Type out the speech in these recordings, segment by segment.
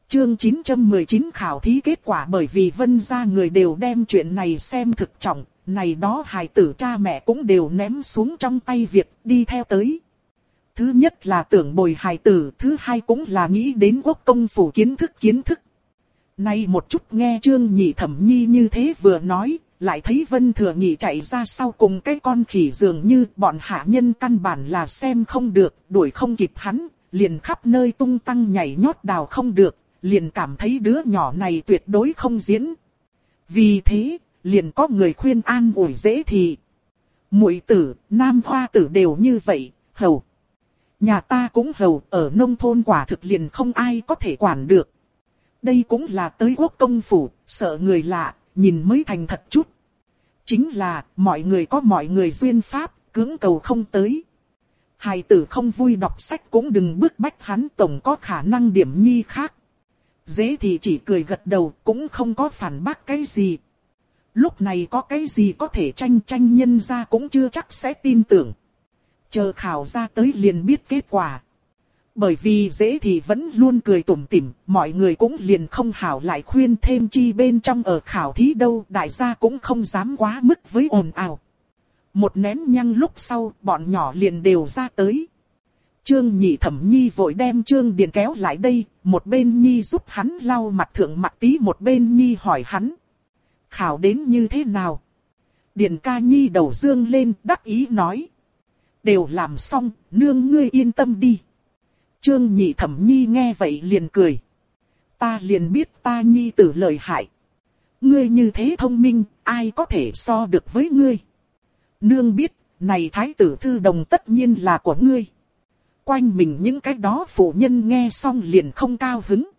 Chương 919 khảo thí kết quả. Bởi vì Vân gia người đều đem chuyện này xem thực trọng, này đó hài tử cha mẹ cũng đều ném xuống trong tay việc đi theo tới. Thứ nhất là tưởng bồi hài tử, thứ hai cũng là nghĩ đến quốc công phủ kiến thức. Nay một chút nghe Trương Nhị Thẩm Nhi như thế vừa nói, lại thấy Vân Thừa Nghị chạy ra sau cùng cái con khỉ dường như bọn hạ nhân căn bản là xem không được, đuổi không kịp hắn, liền khắp nơi tung tăng nhảy nhót đào không được, liền cảm thấy đứa nhỏ này tuyệt đối không diễn. Vì thế, liền có người khuyên an ủi Dễ Thị. Muội tử, nam hoa tử đều như vậy, hầu. Nhà ta cũng hầu, ở nông thôn quả thực liền không ai có thể quản được. Đây cũng là tới quốc công phủ, sợ người lạ, nhìn mới thành thật chút. Chính là, mọi người có mọi người duyên pháp, cưỡng cầu không tới. Hài tử không vui đọc sách cũng đừng bức bách hắn, tổng có khả năng điểm nhi khác. Dễ thì chỉ cười gật đầu, cũng không có phản bác cái gì. Lúc này có cái gì có thể tranh nhân ra cũng chưa chắc sẽ tin tưởng. Chờ khảo ra tới liền biết kết quả. Bởi vì Dễ thì vẫn luôn cười tủm tỉm, mọi người cũng liền không hảo lại khuyên thêm chi bên trong ở khảo thí đâu, đại gia cũng không dám quá mức với ồn ào. Một nén nhang lúc sau, bọn nhỏ liền đều ra tới. Trương Nhị Thẩm Nhi vội đem Trương Điền kéo lại đây, một bên Nhi giúp hắn lau mặt thượng mặt tí, một bên Nhi hỏi hắn. Khảo đến như thế nào? Điền ca Nhi đầu dương lên, đắc ý nói. Đều làm xong, nương ngươi yên tâm đi. Trương Nhị Thẩm Nhi nghe vậy liền cười. Ta liền biết ta Nhi tử lợi hại. Ngươi như thế thông minh, ai có thể so được với ngươi? Nương biết, này thái tử thư đồng tất nhiên là của ngươi. Quanh mình những cái đó phụ nhân nghe xong liền không cao hứng.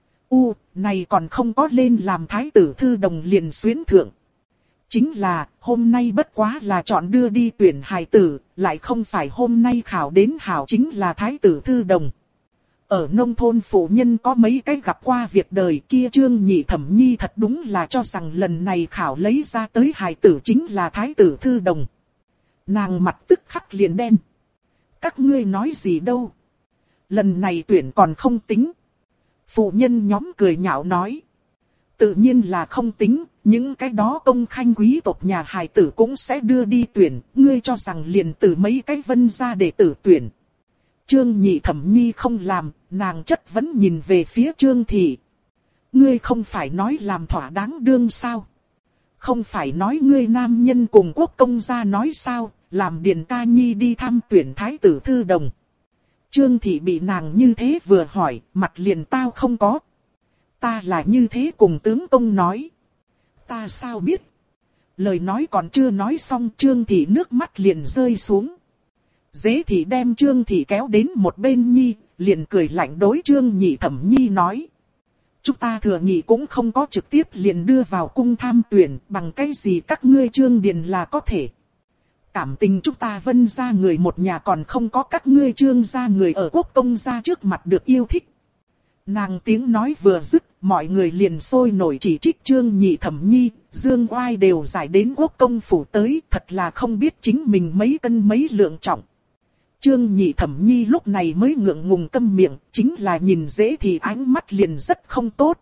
Này còn không có lên làm thái tử thư đồng liền xuyến thượng. Chính là, hôm nay bất quá là chọn đưa đi tuyển hài tử, lại không phải hôm nay khảo đến hảo chính là thái tử thư đồng. Ở nông thôn phụ nhân có mấy cái gặp qua việc đời kia, Trương Nhị Thẩm Nhi thật đúng là cho rằng lần này khảo lấy ra tới hài tử chính là thái tử thư đồng. Nàng mặt tức khắc liền đen. Các ngươi nói gì đâu? Lần này tuyển còn không tính. Phụ nhân nhóm cười nhạo nói. Tự nhiên là không tính, những cái đó công khanh quý tộc nhà hài tử cũng sẽ đưa đi tuyển, ngươi cho rằng liền từ mấy cái Vân gia để tử tuyển. Trương Nhị Thẩm Nhi không làm, nàng chất vấn nhìn về phía Trương Thị. Ngươi không phải nói làm thỏa đáng đương sao? Không phải nói ngươi nam nhân cùng quốc công gia nói sao, làm Điền ca Nhi đi thăm tuyển thái tử thư đồng. Trương Thị bị nàng như thế vừa hỏi, mặt liền tao không có. Ta là như thế cùng tướng công nói. Ta sao biết? Lời nói còn chưa nói xong, Trương Thị nước mắt liền rơi xuống. Dễ Thị đem Trương Thị kéo đến một bên Nhi, liền cười lạnh đối Trương Nhị Thẩm Nhi nói. Chúng ta Thừa Nghị cũng không có trực tiếp liền đưa vào cung tham tuyển, bằng cái gì các ngươi Trương Điền là có thể. Cảm tình chúng ta Vân gia người một nhà còn không có các ngươi Trương gia người ở quốc công gia trước mặt được yêu thích. Nàng tiếng nói vừa dứt, mọi người liền sôi nổi chỉ trích Trương Nhị Thẩm Nhi, Dương Oai đều giải đến quốc công phủ tới, thật là không biết chính mình mấy cân mấy lượng trọng. Trương Nhị Thẩm Nhi lúc này mới ngượng ngùng câm miệng, chính là nhìn Dễ Thị ánh mắt liền rất không tốt.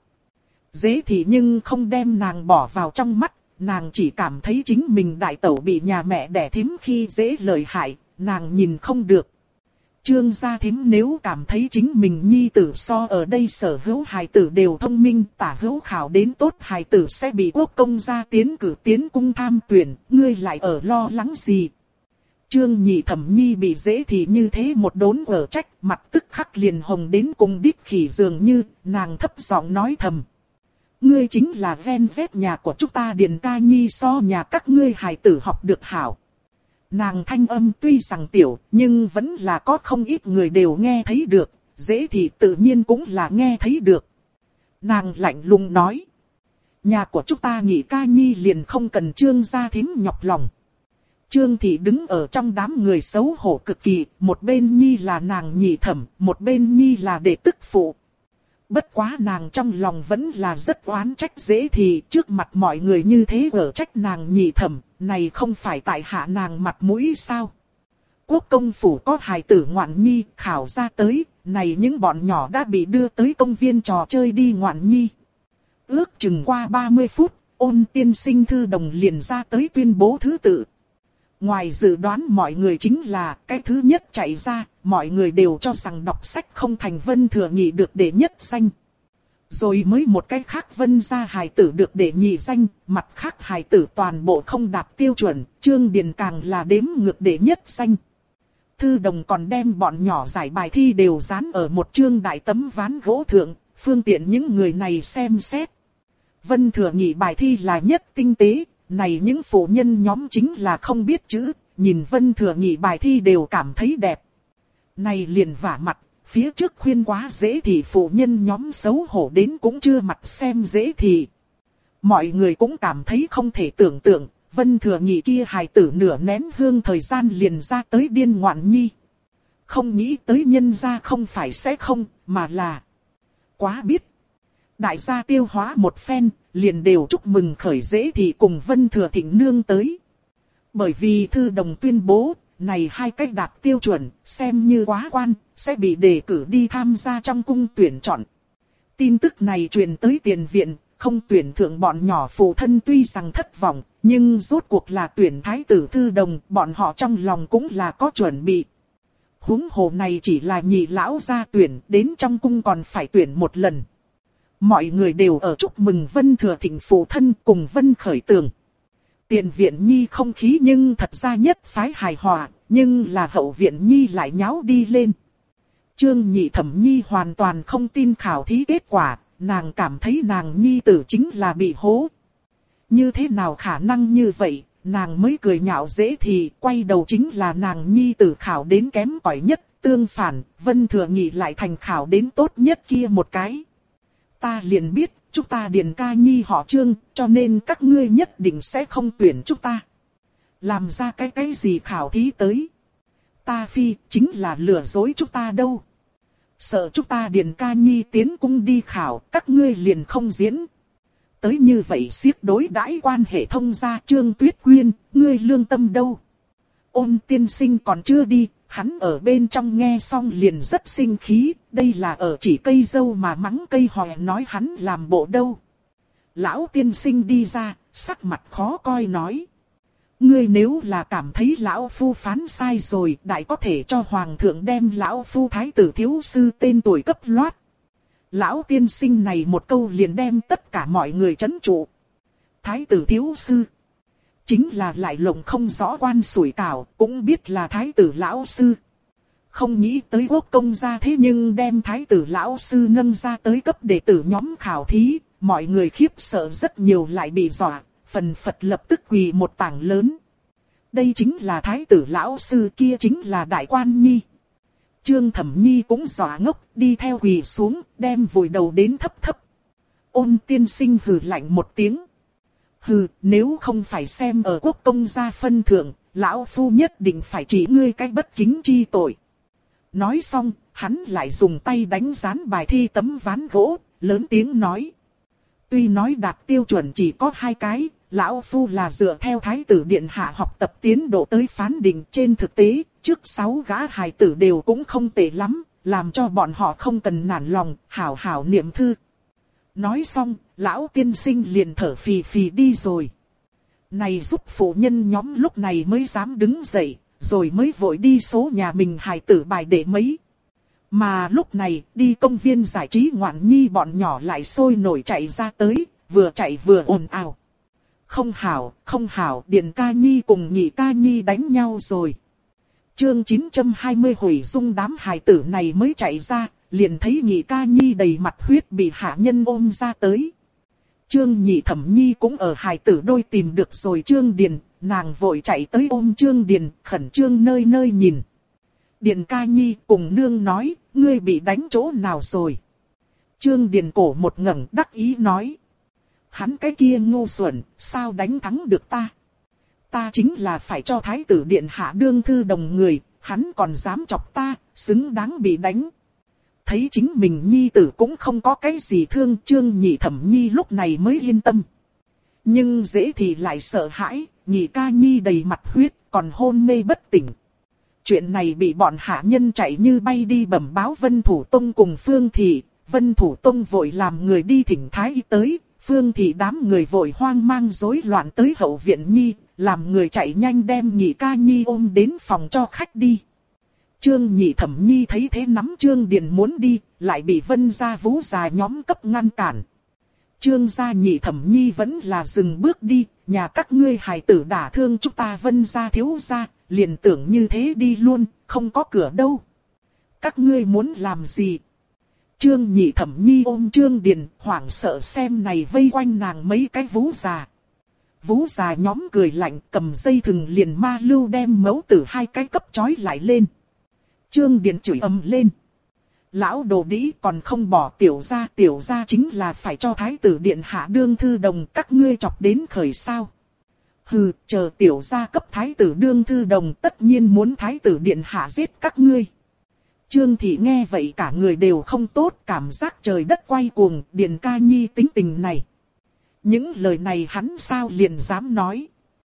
Dễ Thị nhưng không đem nàng bỏ vào trong mắt, nàng chỉ cảm thấy chính mình đại tẩu bị nhà mẹ đẻ thím khi dễ lợi hại, nàng nhìn không được. Trương gia thím nếu cảm thấy chính mình nhi tử so ở đây sở hữu hài tử đều thông minh, tả hữu khảo đến tốt hài tử sẽ bị quốc công gia tiến cử tiến cung tham tuyển, ngươi lại ở lo lắng gì? Trương Nhị Thẩm Nhi bị Dễ Thị như thế một đốn ở trách, mặt tức khắc liền hồng đến cùng đít khỉ dường như, nàng thấp giọng nói thầm. Ngươi chính là ven vét nhà của chúng ta Điền ca Nhi so nhà các ngươi hài tử học được hảo. Nàng thanh âm tuy rằng tiểu, nhưng vẫn là có không ít người đều nghe thấy được, Dễ Thị tự nhiên cũng là nghe thấy được. Nàng lạnh lùng nói. Nhà của chúng ta Nhị ca Nhi liền không cần Trương gia thím nhọc lòng. Trương Thị đứng ở trong đám người xấu hổ cực kỳ, một bên Nhi là nàng Nhị Thẩm, một bên Nhi là đệ tức phụ. Bất quá nàng trong lòng vẫn là rất oán trách Dễ Thị, trước mặt mọi người như thế ở trách nàng Nhị Thẩm, này không phải tại hạ nàng mặt mũi sao? Quốc công phủ có hài tử ngoạn nhi, khảo ra tới, này những bọn nhỏ đã bị đưa tới công viên trò chơi đi ngoạn nhi. Ước chừng qua 30 phút, Ôn tiên sinh Thư Đồng liền ra tới tuyên bố thứ tự. Ngoài dự đoán mọi người chính là cái thứ nhất chạy ra, mọi người đều cho rằng đọc sách không thành Vân Thừa Nhị được đệ nhất danh. Rồi mới một cái khác Vân gia hài tử được đệ nhị danh, mặt khác hài tử toàn bộ không đạt tiêu chuẩn, Trương Điền càng là đếm ngược đệ nhất danh. Thư Đồng còn đem bọn nhỏ giải bài thi đều dán ở một chương đại tấm ván gỗ thượng, phương tiện những người này xem xét. Vân Thừa Nhị bài thi là nhất tinh tế, này những phụ nhân nhóm chính là không biết chữ, nhìn Vân Thừa Nhị bài thi đều cảm thấy đẹp. Này liền vả mặt, phía trước khuyên quá dễ thì phụ nhân nhóm xấu hổ đến cũng chưa mặt xem dễ thì. Mọi người cũng cảm thấy không thể tưởng tượng, Vân Thừa Nhị kia hài tử nửa nén hương thời gian liền ra tới điên ngoạn nhi. Không nghĩ tới nhân gia không phải sẽ không, mà là quá biết. Đại gia tiêu hóa một phen, liền đều chúc mừng khởi dễ thì cùng Vân Thừa Thịnh nương tới. Bởi vì Thư Đồng tuyên bố, này hai cách đạt tiêu chuẩn, xem như quá quan, sẽ bị đề cử đi tham gia trong cung tuyển chọn. Tin tức này truyền tới tiền viện, không tuyển thượng bọn nhỏ phụ thân tuy rằng thất vọng, nhưng rốt cuộc là tuyển thái tử Thư Đồng, bọn họ trong lòng cũng là có chuẩn bị. Huống hồ này chỉ là nhị lão gia tuyển, đến trong cung còn phải tuyển một lần. Mọi người đều ở chúc mừng Vân Thừa Thịnh phụ thân cùng Vân Khởi Tường. Tiền viện nhi không khí nhưng thật ra nhất phái hài hòa, nhưng là hậu viện nhi lại nháo đi lên. Trương Nhị Thẩm Nhi hoàn toàn không tin khảo thí kết quả, nàng cảm thấy nàng nhi tử chính là bị hố. Như thế nào khả năng như vậy, nàng mới cười nhạo dễ thì quay đầu chính là nàng nhi tử khảo đến kém cỏi nhất, tương phản, Vân Thừa Nhị lại thành khảo đến tốt nhất kia một cái. Ta liền biết, chúng ta Điền ca nhi họ Trương, cho nên các ngươi nhất định sẽ không tuyển chúng ta. Làm ra cái gì khảo thí tới. Ta phi, chính là lừa dối chúng ta đâu. Sợ chúng ta Điền ca nhi tiến cung đi khảo, các ngươi liền không diễn. Tới như vậy siết đối đãi quan hệ thông gia Trương Tuyết Quyên, ngươi lương tâm đâu. Ôn tiên sinh còn chưa đi, hắn ở bên trong nghe xong liền rất sinh khí, đây là ở chỉ cây dâu mà mắng cây hòe nói hắn làm bộ đâu. Lão tiên sinh đi ra, sắc mặt khó coi nói. Ngươi nếu là cảm thấy lão phu phán sai rồi, đại có thể cho hoàng thượng đem lão phu thái tử thiếu sư tên tuổi cấp loát. Lão tiên sinh này một câu liền đem tất cả mọi người trấn trụ. Thái tử thiếu sư. Chính là lại lộng không rõ quan sủi cảo, cũng biết là thái tử lão sư. Không nghĩ tới quốc công gia thế nhưng đem thái tử lão sư nâng ra tới cấp đệ tử nhóm khảo thí, mọi người khiếp sợ rất nhiều lại bị dọa, phần phật lập tức quỳ một tảng lớn. Đây chính là thái tử lão sư, kia chính là đại quan nhi. Trương Thẩm Nhi cũng dọa ngốc, đi theo quỳ xuống, đem vùi đầu đến thấp thấp. Ôn tiên sinh hừ lạnh một tiếng. Hừ, nếu không phải xem ở quốc công gia phân thượng, lão phu nhất định phải chỉ ngươi cái bất kính chi tội. Nói xong, hắn lại dùng tay đánh dán bài thi tấm ván gỗ, lớn tiếng nói. Tuy nói đạt tiêu chuẩn chỉ có 2 cái, lão phu là dựa theo thái tử điện hạ học tập tiến độ tới phán định, trên thực tế, trước 6 gã hài tử đều cũng không tệ lắm, làm cho bọn họ không cần nản lòng, hảo hảo niệm thư. Nói xong, lão tiên sinh liền thở phì phì đi rồi. Này giúp phụ nhân nhóm lúc này mới dám đứng dậy, rồi mới vội đi số nhà mình hài tử bài để mấy. Mà lúc này, đi công viên giải trí ngoạn nhi bọn nhỏ lại sôi nổi chạy ra tới, vừa chạy vừa ồn ào. Không hảo, Điền ca nhi cùng Nhị ca nhi đánh nhau rồi. Chương 920 hủy dung đám hài tử này mới chạy ra, liền thấy Nhị ca nhi đầy mặt huyết bị hạ nhân ôm ra tới. Trương Nhị Thẩm Nhi cũng ở hài tử đôi tìm được rồi Trương Điền, nàng vội chạy tới ôm Trương Điền, khẩn trương nơi nơi nhìn. Điền ca nhi cùng nương nói, ngươi bị đánh chỗ nào rồi? Trương Điền cổ một ngẩng đắc ý nói. Hắn cái kia ngu xuẩn, sao đánh thắng được ta? Ta chính là phải cho thái tử điện hạ đương thư đồng người, hắn còn dám chọc ta, xứng đáng bị đánh. Thấy chính mình nhi tử cũng không có cái gì thương, Trương Nhị Thẩm Nhi lúc này mới yên tâm. Nhưng dễ thì lại sợ hãi, Nhị ca nhi đầy mặt huyết, còn hôn mê bất tỉnh. chuyện này bị bọn hạ nhân chạy như bay đi bẩm báo Vân Thủ Tông cùng Phương Thị. Vân Thủ Tông vội làm người đi thỉnh thái y tới, Phương Thị đám người vội hoang mang rối loạn tới hậu viện nhi, làm người chạy nhanh đem Nhị Ca Nhi ôm đến phòng cho khách đi. Trương Nhị Thẩm Nhi thấy thế nắm Trương Điền muốn đi, lại bị Vân gia Vũ gia nhóm cấp ngăn cản. Trương gia Nhị Thẩm Nhi vẫn là dừng bước đi, nhà các ngươi hài tử đả thương chúng ta Vân gia thiếu gia, liền tưởng như thế đi luôn, không có cửa đâu. Các ngươi muốn làm gì? Trương Nhị Thẩm Nhi ôm Trương Điền, hoảng sợ xem này vây quanh nàng mấy cái Vũ già. Vũ già nhóm cười lạnh, cầm dây thừng liền ma lưu đem mẫu tử hai cái cấp trói lại lên. Trương Điền chửi ầm lên. Lão đồ đĩ còn không bỏ tiểu gia chính là phải cho thái tử điện hạ đương thư đồng, các ngươi chọc đến khởi sao. Hừ, chờ tiểu gia cấp thái tử đương thư đồng, tất nhiên muốn thái tử điện hạ giết các ngươi. Trương Thị nghe vậy cả người đều không tốt, cảm giác trời đất quay cuồng, Điền Ca Nhi tính tình này. Những lời này hắn sao liền dám nói.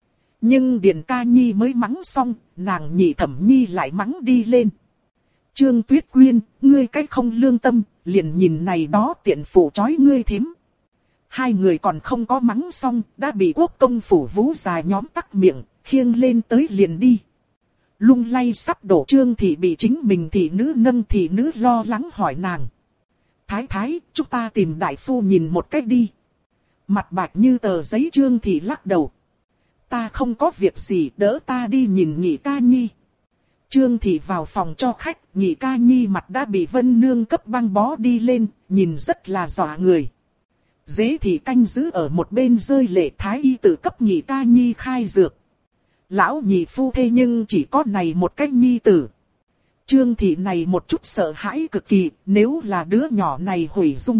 Nhưng Điền Ca Nhi mới mắng xong, nàng Nhị Thẩm Nhi lại mắng đi lên. Trương Tuyết Quyên, ngươi cái không lương tâm, liền nhìn này đó tiện phụ chói ngươi thím. Hai người còn không có mắng xong, đã bị quốc công phủ Vũ già nhóm tắc miệng, khiêng lên tới liền đi. Lung lay sắp đổ Trương Thị bị chính mình thị nữ nâng, thị nữ lo lắng hỏi nàng. Thái thái, chúng ta tìm đại phu nhìn một cách đi. Mặt bạch như tờ giấy Trương Thị lắc đầu. Ta không có việc gì, đỡ ta đi nhìn Nhị Ca Nhi. Trương Thị vào phòng cho khách, Nhị Ca Nhi mặt đã bị Vân Nương cấp băng bó đi lên, nhìn rất là dọa người. Dế Thị canh giữ ở một bên rơi lệ, thái y tự cấp Nhị Ca Nhi khai dược. Lão nhị phu thê nhưng chỉ có này một cách nhi tử. Trương Thị này một chút sợ hãi cực kỳ, nếu là đứa nhỏ này hủy dung.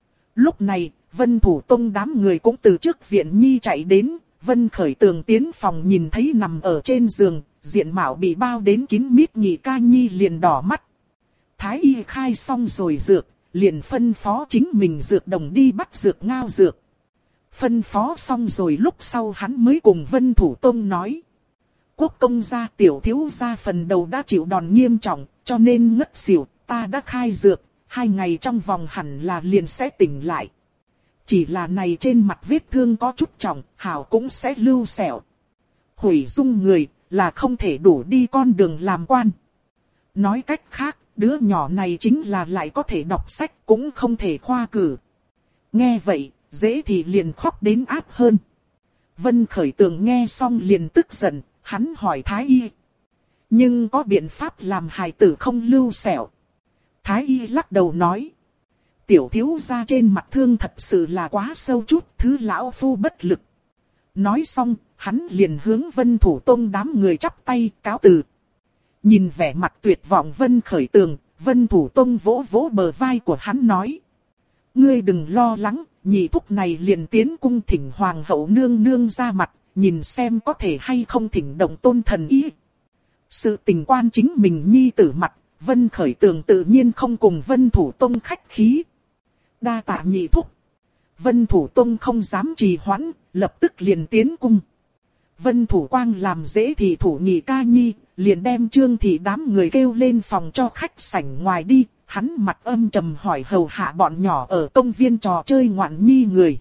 Lúc này, Vân Thủ Tông đám người cũng từ trước viện nhi chạy đến, Vân Khởi Tường tiến phòng nhìn thấy nằm ở trên giường, diện mạo bị bao đến kín mít Nhị Ca Nhi liền đỏ mắt. Thái y khai xong rồi dược, liền phân phó chính mình dược đồng đi bắt dược ngao dược. Phân phó xong rồi lúc sau hắn mới cùng Vân Thủ Tông nói. Quốc công gia tiểu thiếu gia phần đầu đã chịu đòn nghiêm trọng, cho nên ngất xỉu, ta đã khai dược, 2 ngày trong vòng hẳn là liền sẽ tỉnh lại. Chỉ là này trên mặt vết thương có chút trọng, hảo cũng sẽ lưu sẹo. Hủy dung người, là không thể đủ đi con đường làm quan. Nói cách khác, đứa nhỏ này chính là lại có thể đọc sách, cũng không thể khoa cử. Nghe vậy, dễ thì liền khóc đến áp hơn. Vân Khởi Tường nghe xong liền tức giận, hắn hỏi Thái y. Nhưng có biện pháp làm hài tử không lưu sẹo. Thái y lắc đầu nói. Tiểu thiếu gia trên mặt thương thật sự là quá sâu chút, thứ lão phu bất lực. Nói xong, hắn liền hướng Vân Thủ Tông đám người chắp tay cáo từ. Nhìn vẻ mặt tuyệt vọng Vân Khởi Tường, Vân Thủ Tông vỗ vỗ bờ vai của hắn nói. Ngươi đừng lo lắng, nhị thúc này liền tiến cung thỉnh hoàng hậu nương nương ra mặt, nhìn xem có thể hay không thỉnh động tôn thần ý. Sự tình quan chính mình nhi tử mặt, Vân Khởi Tường tự nhiên không cùng Vân Thủ Tông khách khí. Đa tạ nhị thúc. Vân Thủ Tông không dám trì hoãn, lập tức liền tiến cung. Vân Thủ Quang làm dễ thì thủ Nhị Ca Nhi, liền đem Trương Thị đám người kêu lên phòng cho khách sảnh ngoài đi. Hắn mặt âm trầm hỏi hầu hạ bọn nhỏ ở công viên trò chơi ngoạn nhi người.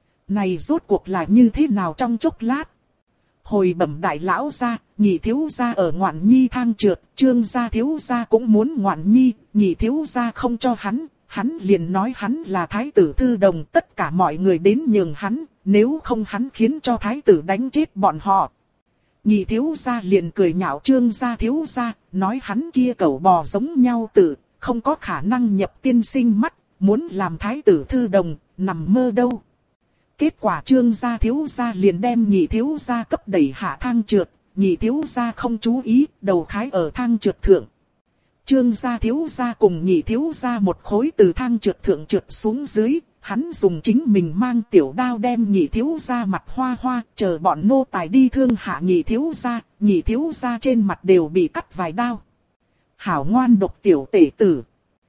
Này rốt cuộc là như thế nào trong chốc lát? Hồi bẩm đại lão gia, Nhị thiếu gia ở ngoạn nhi thang trượt, Trương gia thiếu gia cũng muốn ngoạn nhi, Nhị thiếu gia không cho hắn liền nói hắn là thái tử thư đồng, tất cả mọi người đến nhường hắn, nếu không hắn khiến cho thái tử đánh chết bọn họ. Nhị thiếu gia liền cười nhạo Trương gia thiếu gia, nói hắn kia cẩu bò giống nhau tử, không có khả năng nhập tiên sinh mắt, muốn làm thái tử thư đồng, nằm mơ đâu. Kết quả Trương gia thiếu gia liền đem Nhị thiếu gia cấp đẩy hạ thang trượt, Nhị thiếu gia không chú ý, đầu khái ở thang trượt thượng. Trương gia thiếu gia cùng Nhị thiếu gia một khối từ thang trượt thượng trượt xuống dưới, hắn dùng chính mình mang tiểu đao đem Nhị thiếu gia mặt hoa hoa, chờ bọn nô tài đi thương hạ Nhị thiếu gia trên mặt đều bị cắt vài đao. Hảo ngoan độc tiểu tể tử.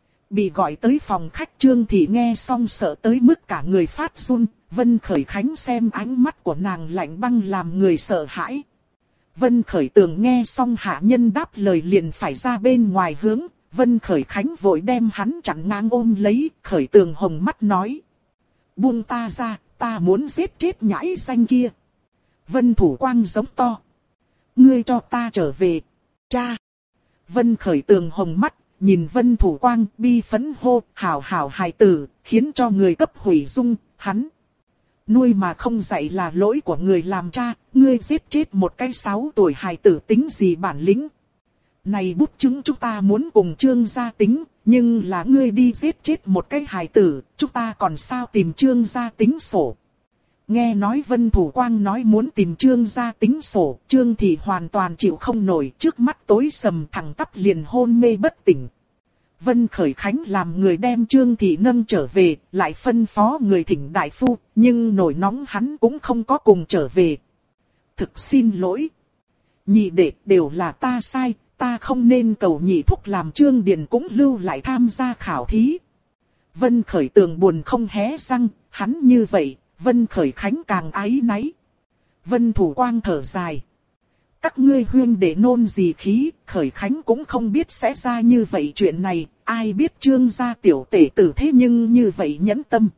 Bị gọi tới phòng khách Trương Thị nghe xong sợ tới mức cả người phát run, Vân Khởi Khánh xem ánh mắt của nàng lạnh băng làm người sợ hãi. Vân Khởi Tường nghe xong hạ nhân đáp lời liền phải ra bên ngoài hướng, Vân Khởi Khánh vội đem hắn chặn ngang ôm lấy, Khởi Tường hồng mắt nói. Buông ta ra, ta muốn giết chết nhãi danh kia. Vân Thủ Quang giống to. Ngươi cho ta trở về, cha. Vân Khởi Tường hồng mắt, nhìn Vân Thủ Quang bi phẫn hô, hảo hảo hài tử, khiến cho người cấp hủy dung, hắn. Nuôi mà không dạy là lỗi của người làm cha, ngươi giết chết một cái 6 tuổi hài tử tính gì bản lĩnh. Này bút chứng chúng ta muốn cùng Trương gia tính, nhưng là ngươi đi giết chết một cái hài tử, chúng ta còn sao tìm Trương gia tính sổ. Nghe nói Vân Thủ Quang nói muốn tìm Trương gia tính sổ, Trương Thị hoàn toàn chịu không nổi, trước mắt tối sầm thẳng tắp liền hôn mê bất tỉnh. Vân Khởi Khánh làm người đem Trương Thị nâng trở về, lại phân phó người thỉnh đại phu, nhưng nổi nóng hắn cũng không có cùng trở về. Thực xin lỗi. Nhị đệ đều là ta sai, ta không nên cầu nhị thúc làm Trương Điền cũng lưu lại tham gia khảo thí. Vân Khởi Tường buồn không hé răng, hắn như vậy, Vân Khởi Khánh càng áy náy. Vân Thủ Quang thở dài. Các ngươi huyên để nôn gì khí, Khởi Khánh cũng không biết sẽ ra như vậy chuyện này, ai biết Trương gia tiểu tể tử thế nhưng như vậy nhẫn tâm.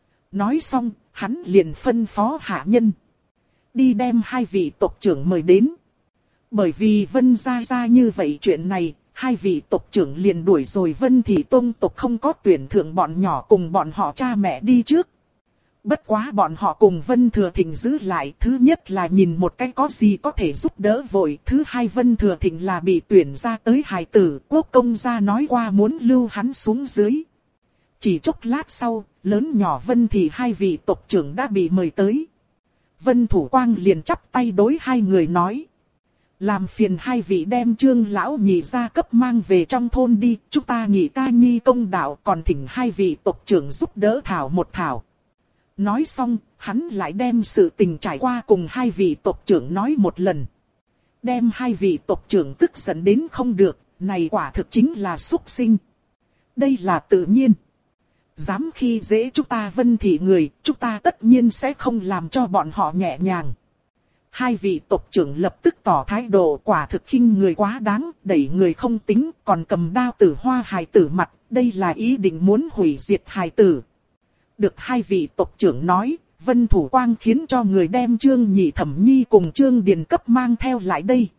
Nói xong, hắn liền phân phó hạ nhân. Đi đem 2 vị tộc trưởng mời đến. Bởi vì Vân gia ra như vậy chuyện này, 2 vị tộc trưởng liền đuổi rồi Vân Thị Tông tộc không có tuyển thượng bọn nhỏ cùng bọn họ cha mẹ đi trước. Bất quá bọn họ cùng Vân Thừa Thịnh giữ lại, thứ nhất là nhìn một cái có gì có thể giúp đỡ vội, thứ hai Vân Thừa Thịnh là bị tuyển ra tới hài tử, quốc công gia nói qua muốn lưu hắn xuống dưới. Chỉ chốc lát sau, lớn nhỏ Vân Thị 2 vị tộc trưởng đã bị mời tới. Vân Thủ Quang liền chắp tay đối 2 người nói. Làm phiền 2 vị đem Trương lão nhị gia cấp mang về trong thôn đi, chúng ta nghị ca nhi công đạo, còn thỉnh 2 vị tộc trưởng giúp đỡ thảo một thảo. Nói xong, hắn lại đem sự tình trải qua cùng 2 vị tộc trưởng nói một lần. Đem 2 vị tộc trưởng tức giận đến không được, này quả thực chính là súc sinh. Đây là tự nhiên. Dám khi dễ chúng ta Vân Thị người, chúng ta tất nhiên sẽ không làm cho bọn họ nhẹ nhàng. 2 vị tộc trưởng lập tức tỏ thái độ, quả thực khinh người quá đáng, đẩy người không tính, còn cầm đao tử hoa hài tử mặt, đây là ý định muốn hủy diệt hài tử. Được 2 vị tộc trưởng nói, Vân Thủ Quang khiến cho người đem Trương Nhị Thẩm Nhi cùng Trương Điền cấp mang theo lại đây.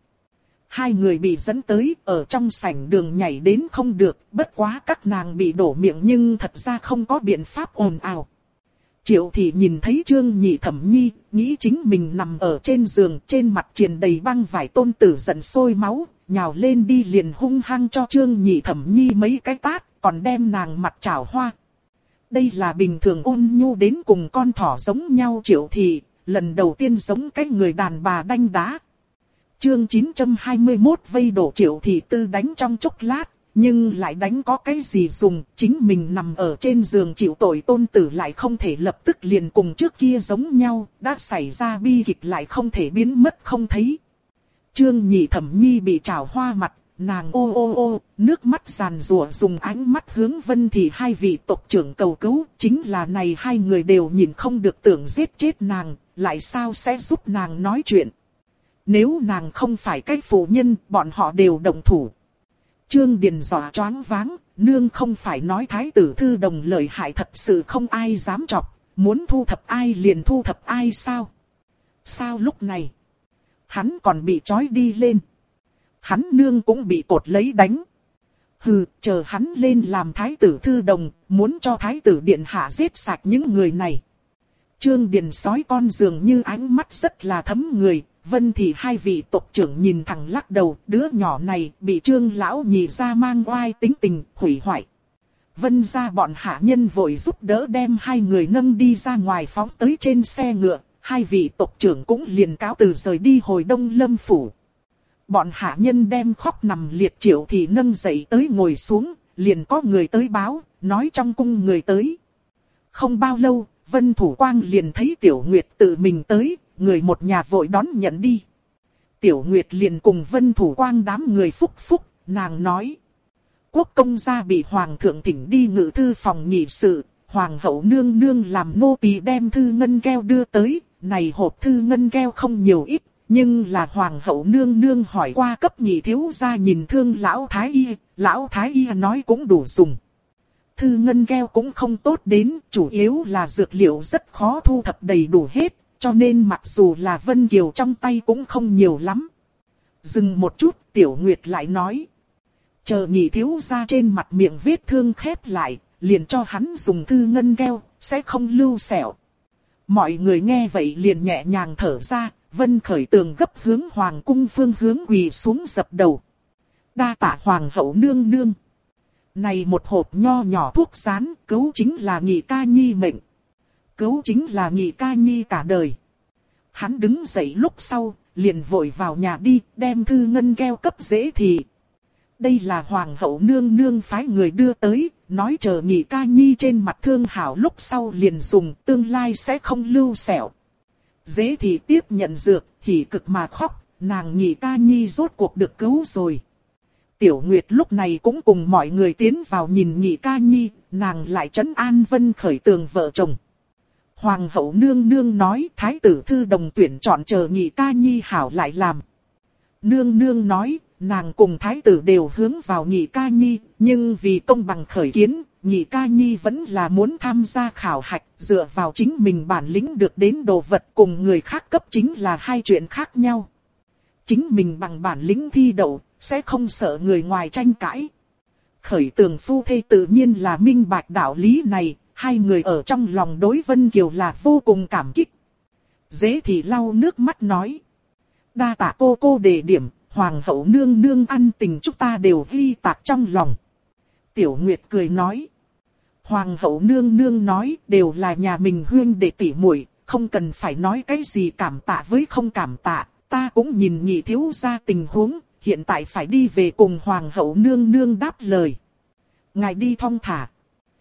2 người bị dẫn tới, ở trong sảnh đường nhảy đến không được, bất quá các nàng bị đổ miệng nhưng thật ra không có biện pháp ồn ào. Triệu Thị nhìn thấy Trương Nhị Thẩm Nhi, nghĩ chính mình nằm ở trên giường, trên mặt triền đầy băng vải, tôn tử giận sôi máu, nhào lên đi liền hung hăng cho Trương Nhị Thẩm Nhi mấy cái tát, còn đem nàng mặt chảo hoa. Đây là bình thường ôn nhu đến cùng con thỏ giống nhau Triệu Thị, lần đầu tiên giống cái người đàn bà đanh đá. Chương 921 vây đổ Triệu Thị tư đánh trong chốc lát, nhưng lại đánh có cái gì dùng, chính mình nằm ở trên giường chịu tội tôn tử lại không thể lập tức liền cùng trước kia giống nhau, đã xảy ra bi kịch lại không thể biến mất không thấy. Trương Nhị Thẩm Nhi bị trào hoa mặt, nàng ô ô ô, nước mắt giàn giụa dùng ánh mắt hướng Vân Thị 2 vị tộc trưởng cầu cứu, chính là này 2 người đều nhìn không được tưởng giết chết nàng, lại sao sẽ giúp nàng nói chuyện. Nếu nàng không phải cái phụ nhân, bọn họ đều động thủ. Trương Điền dọa choáng váng, nương không phải nói thái tử thư đồng lợi hại thật sự không ai dám chọc, muốn thu thập ai liền thu thập ai sao? Sao lúc này? Hắn còn bị trói đi lên. Hắn nương cũng bị cột lấy đánh. Hừ, chờ hắn lên làm thái tử thư đồng, muốn cho thái tử điện hạ giết sạch những người này. Trương Điền sói con dường như ánh mắt rất là thấm người. Vân Thị 2 vị tộc trưởng nhìn thẳng lắc đầu, đứa nhỏ này bị Trương lão nhị ra mang oai tính tình, hủy hoại. Vân gia bọn hạ nhân vội giúp đỡ đem 2 người nâng đi ra ngoài phóng tới trên xe ngựa, 2 vị tộc trưởng cũng liền cáo từ rời đi hồi Đông Lâm phủ. Bọn hạ nhân đem khóc nằm liệt Triệu Thị nâng dậy tới ngồi xuống, liền có người tới báo, nói trong cung người tới. Không bao lâu, Vân Thủ Quang liền thấy Tiểu Nguyệt tự mình tới, người một nhà vội đón nhận đi. Tiểu Nguyệt liền cùng Vân Thủ Quang đám người phúc phúc, nàng nói. Quốc công gia bị Hoàng thượng thỉnh đi ngự thư phòng nghị sự, Hoàng hậu nương nương làm nô tỳ đem thư ngân keo đưa tới, này hộp thư ngân keo không nhiều ít, Nhưng là hoàng hậu nương nương hỏi qua cấp nhị thiếu gia nhìn thương lão thái y nói cũng đủ dùng. Thư ngân keo cũng không tốt đến, chủ yếu là dược liệu rất khó thu thập đầy đủ hết, cho nên mặc dù là Vân Kiều trong tay cũng không nhiều lắm. Dừng một chút, Tiểu Nguyệt lại nói. Chờ nhị thiếu gia trên mặt miệng vết thương khép lại, liền cho hắn dùng thư ngân keo, sẽ không lưu sẹo. Mọi người nghe vậy liền nhẹ nhàng thở ra, Vân Khởi Tường gấp hướng hoàng cung phương hướng quỳ xuống dập đầu. Đa tạ hoàng hậu nương nương. Này một hộp nho nhỏ thuốc rán, cứu chính là Nhị Ca Nhi mệnh. Cứu chính là Nhị Ca Nhi cả đời. Hắn đứng dậy lúc sau, liền vội vào nhà đi, đem thư ngân keo cấp dễ thì. Đây là hoàng hậu nương nương phái người đưa tới, nói chờ Nhị Ca Nhi trên mặt thương hảo lúc sau liền dùng, tương lai sẽ không lưu sẹo. Dễ thì tiếp nhận dược, hỉ cực mà khóc, nàng Nhị Ca Nhi rốt cuộc được cứu rồi. Tiểu Nguyệt lúc này cũng cùng mọi người tiến vào nhìn Nhị Ca Nhi, nàng lại trấn an Vân Khởi Tường vợ chồng. Hoàng hậu nương nương nói thái tử thư đồng tuyển chọn chờ Nhị Ca Nhi hảo lại làm. Nương nương nói, nàng cùng thái tử đều hướng vào Nhị Ca Nhi, nhưng vì công bằng khởi kiến, Nhị Ca Nhi vẫn là muốn tham gia khảo hạch, dựa vào chính mình bản lĩnh được đến đồ vật cùng người khác cấp chính là hai chuyện khác nhau. Chính mình bằng bản lĩnh thi đậu, sẽ không sợ người ngoài tranh cãi. Khởi Tường phu thê tự nhiên là minh bạch đạo lý này, hai người ở trong lòng đối Vân Kiều là vô cùng cảm kích. Dễ thì lau nước mắt nói. Đa tạ cô đề điểm, hoàng hậu nương nương ăn tình chúng ta đều ghi tạc trong lòng. Tiểu Nguyệt cười nói. Hoàng hậu nương nương nói đều là nhà mình huyên đệ tỷ muội, không cần phải nói cái gì cảm tạ với không cảm tạ, ta cũng nhìn nhị thiếu gia tình huống, hiện tại phải đi về cùng hoàng hậu nương nương đáp lời. Ngài đi thong thả.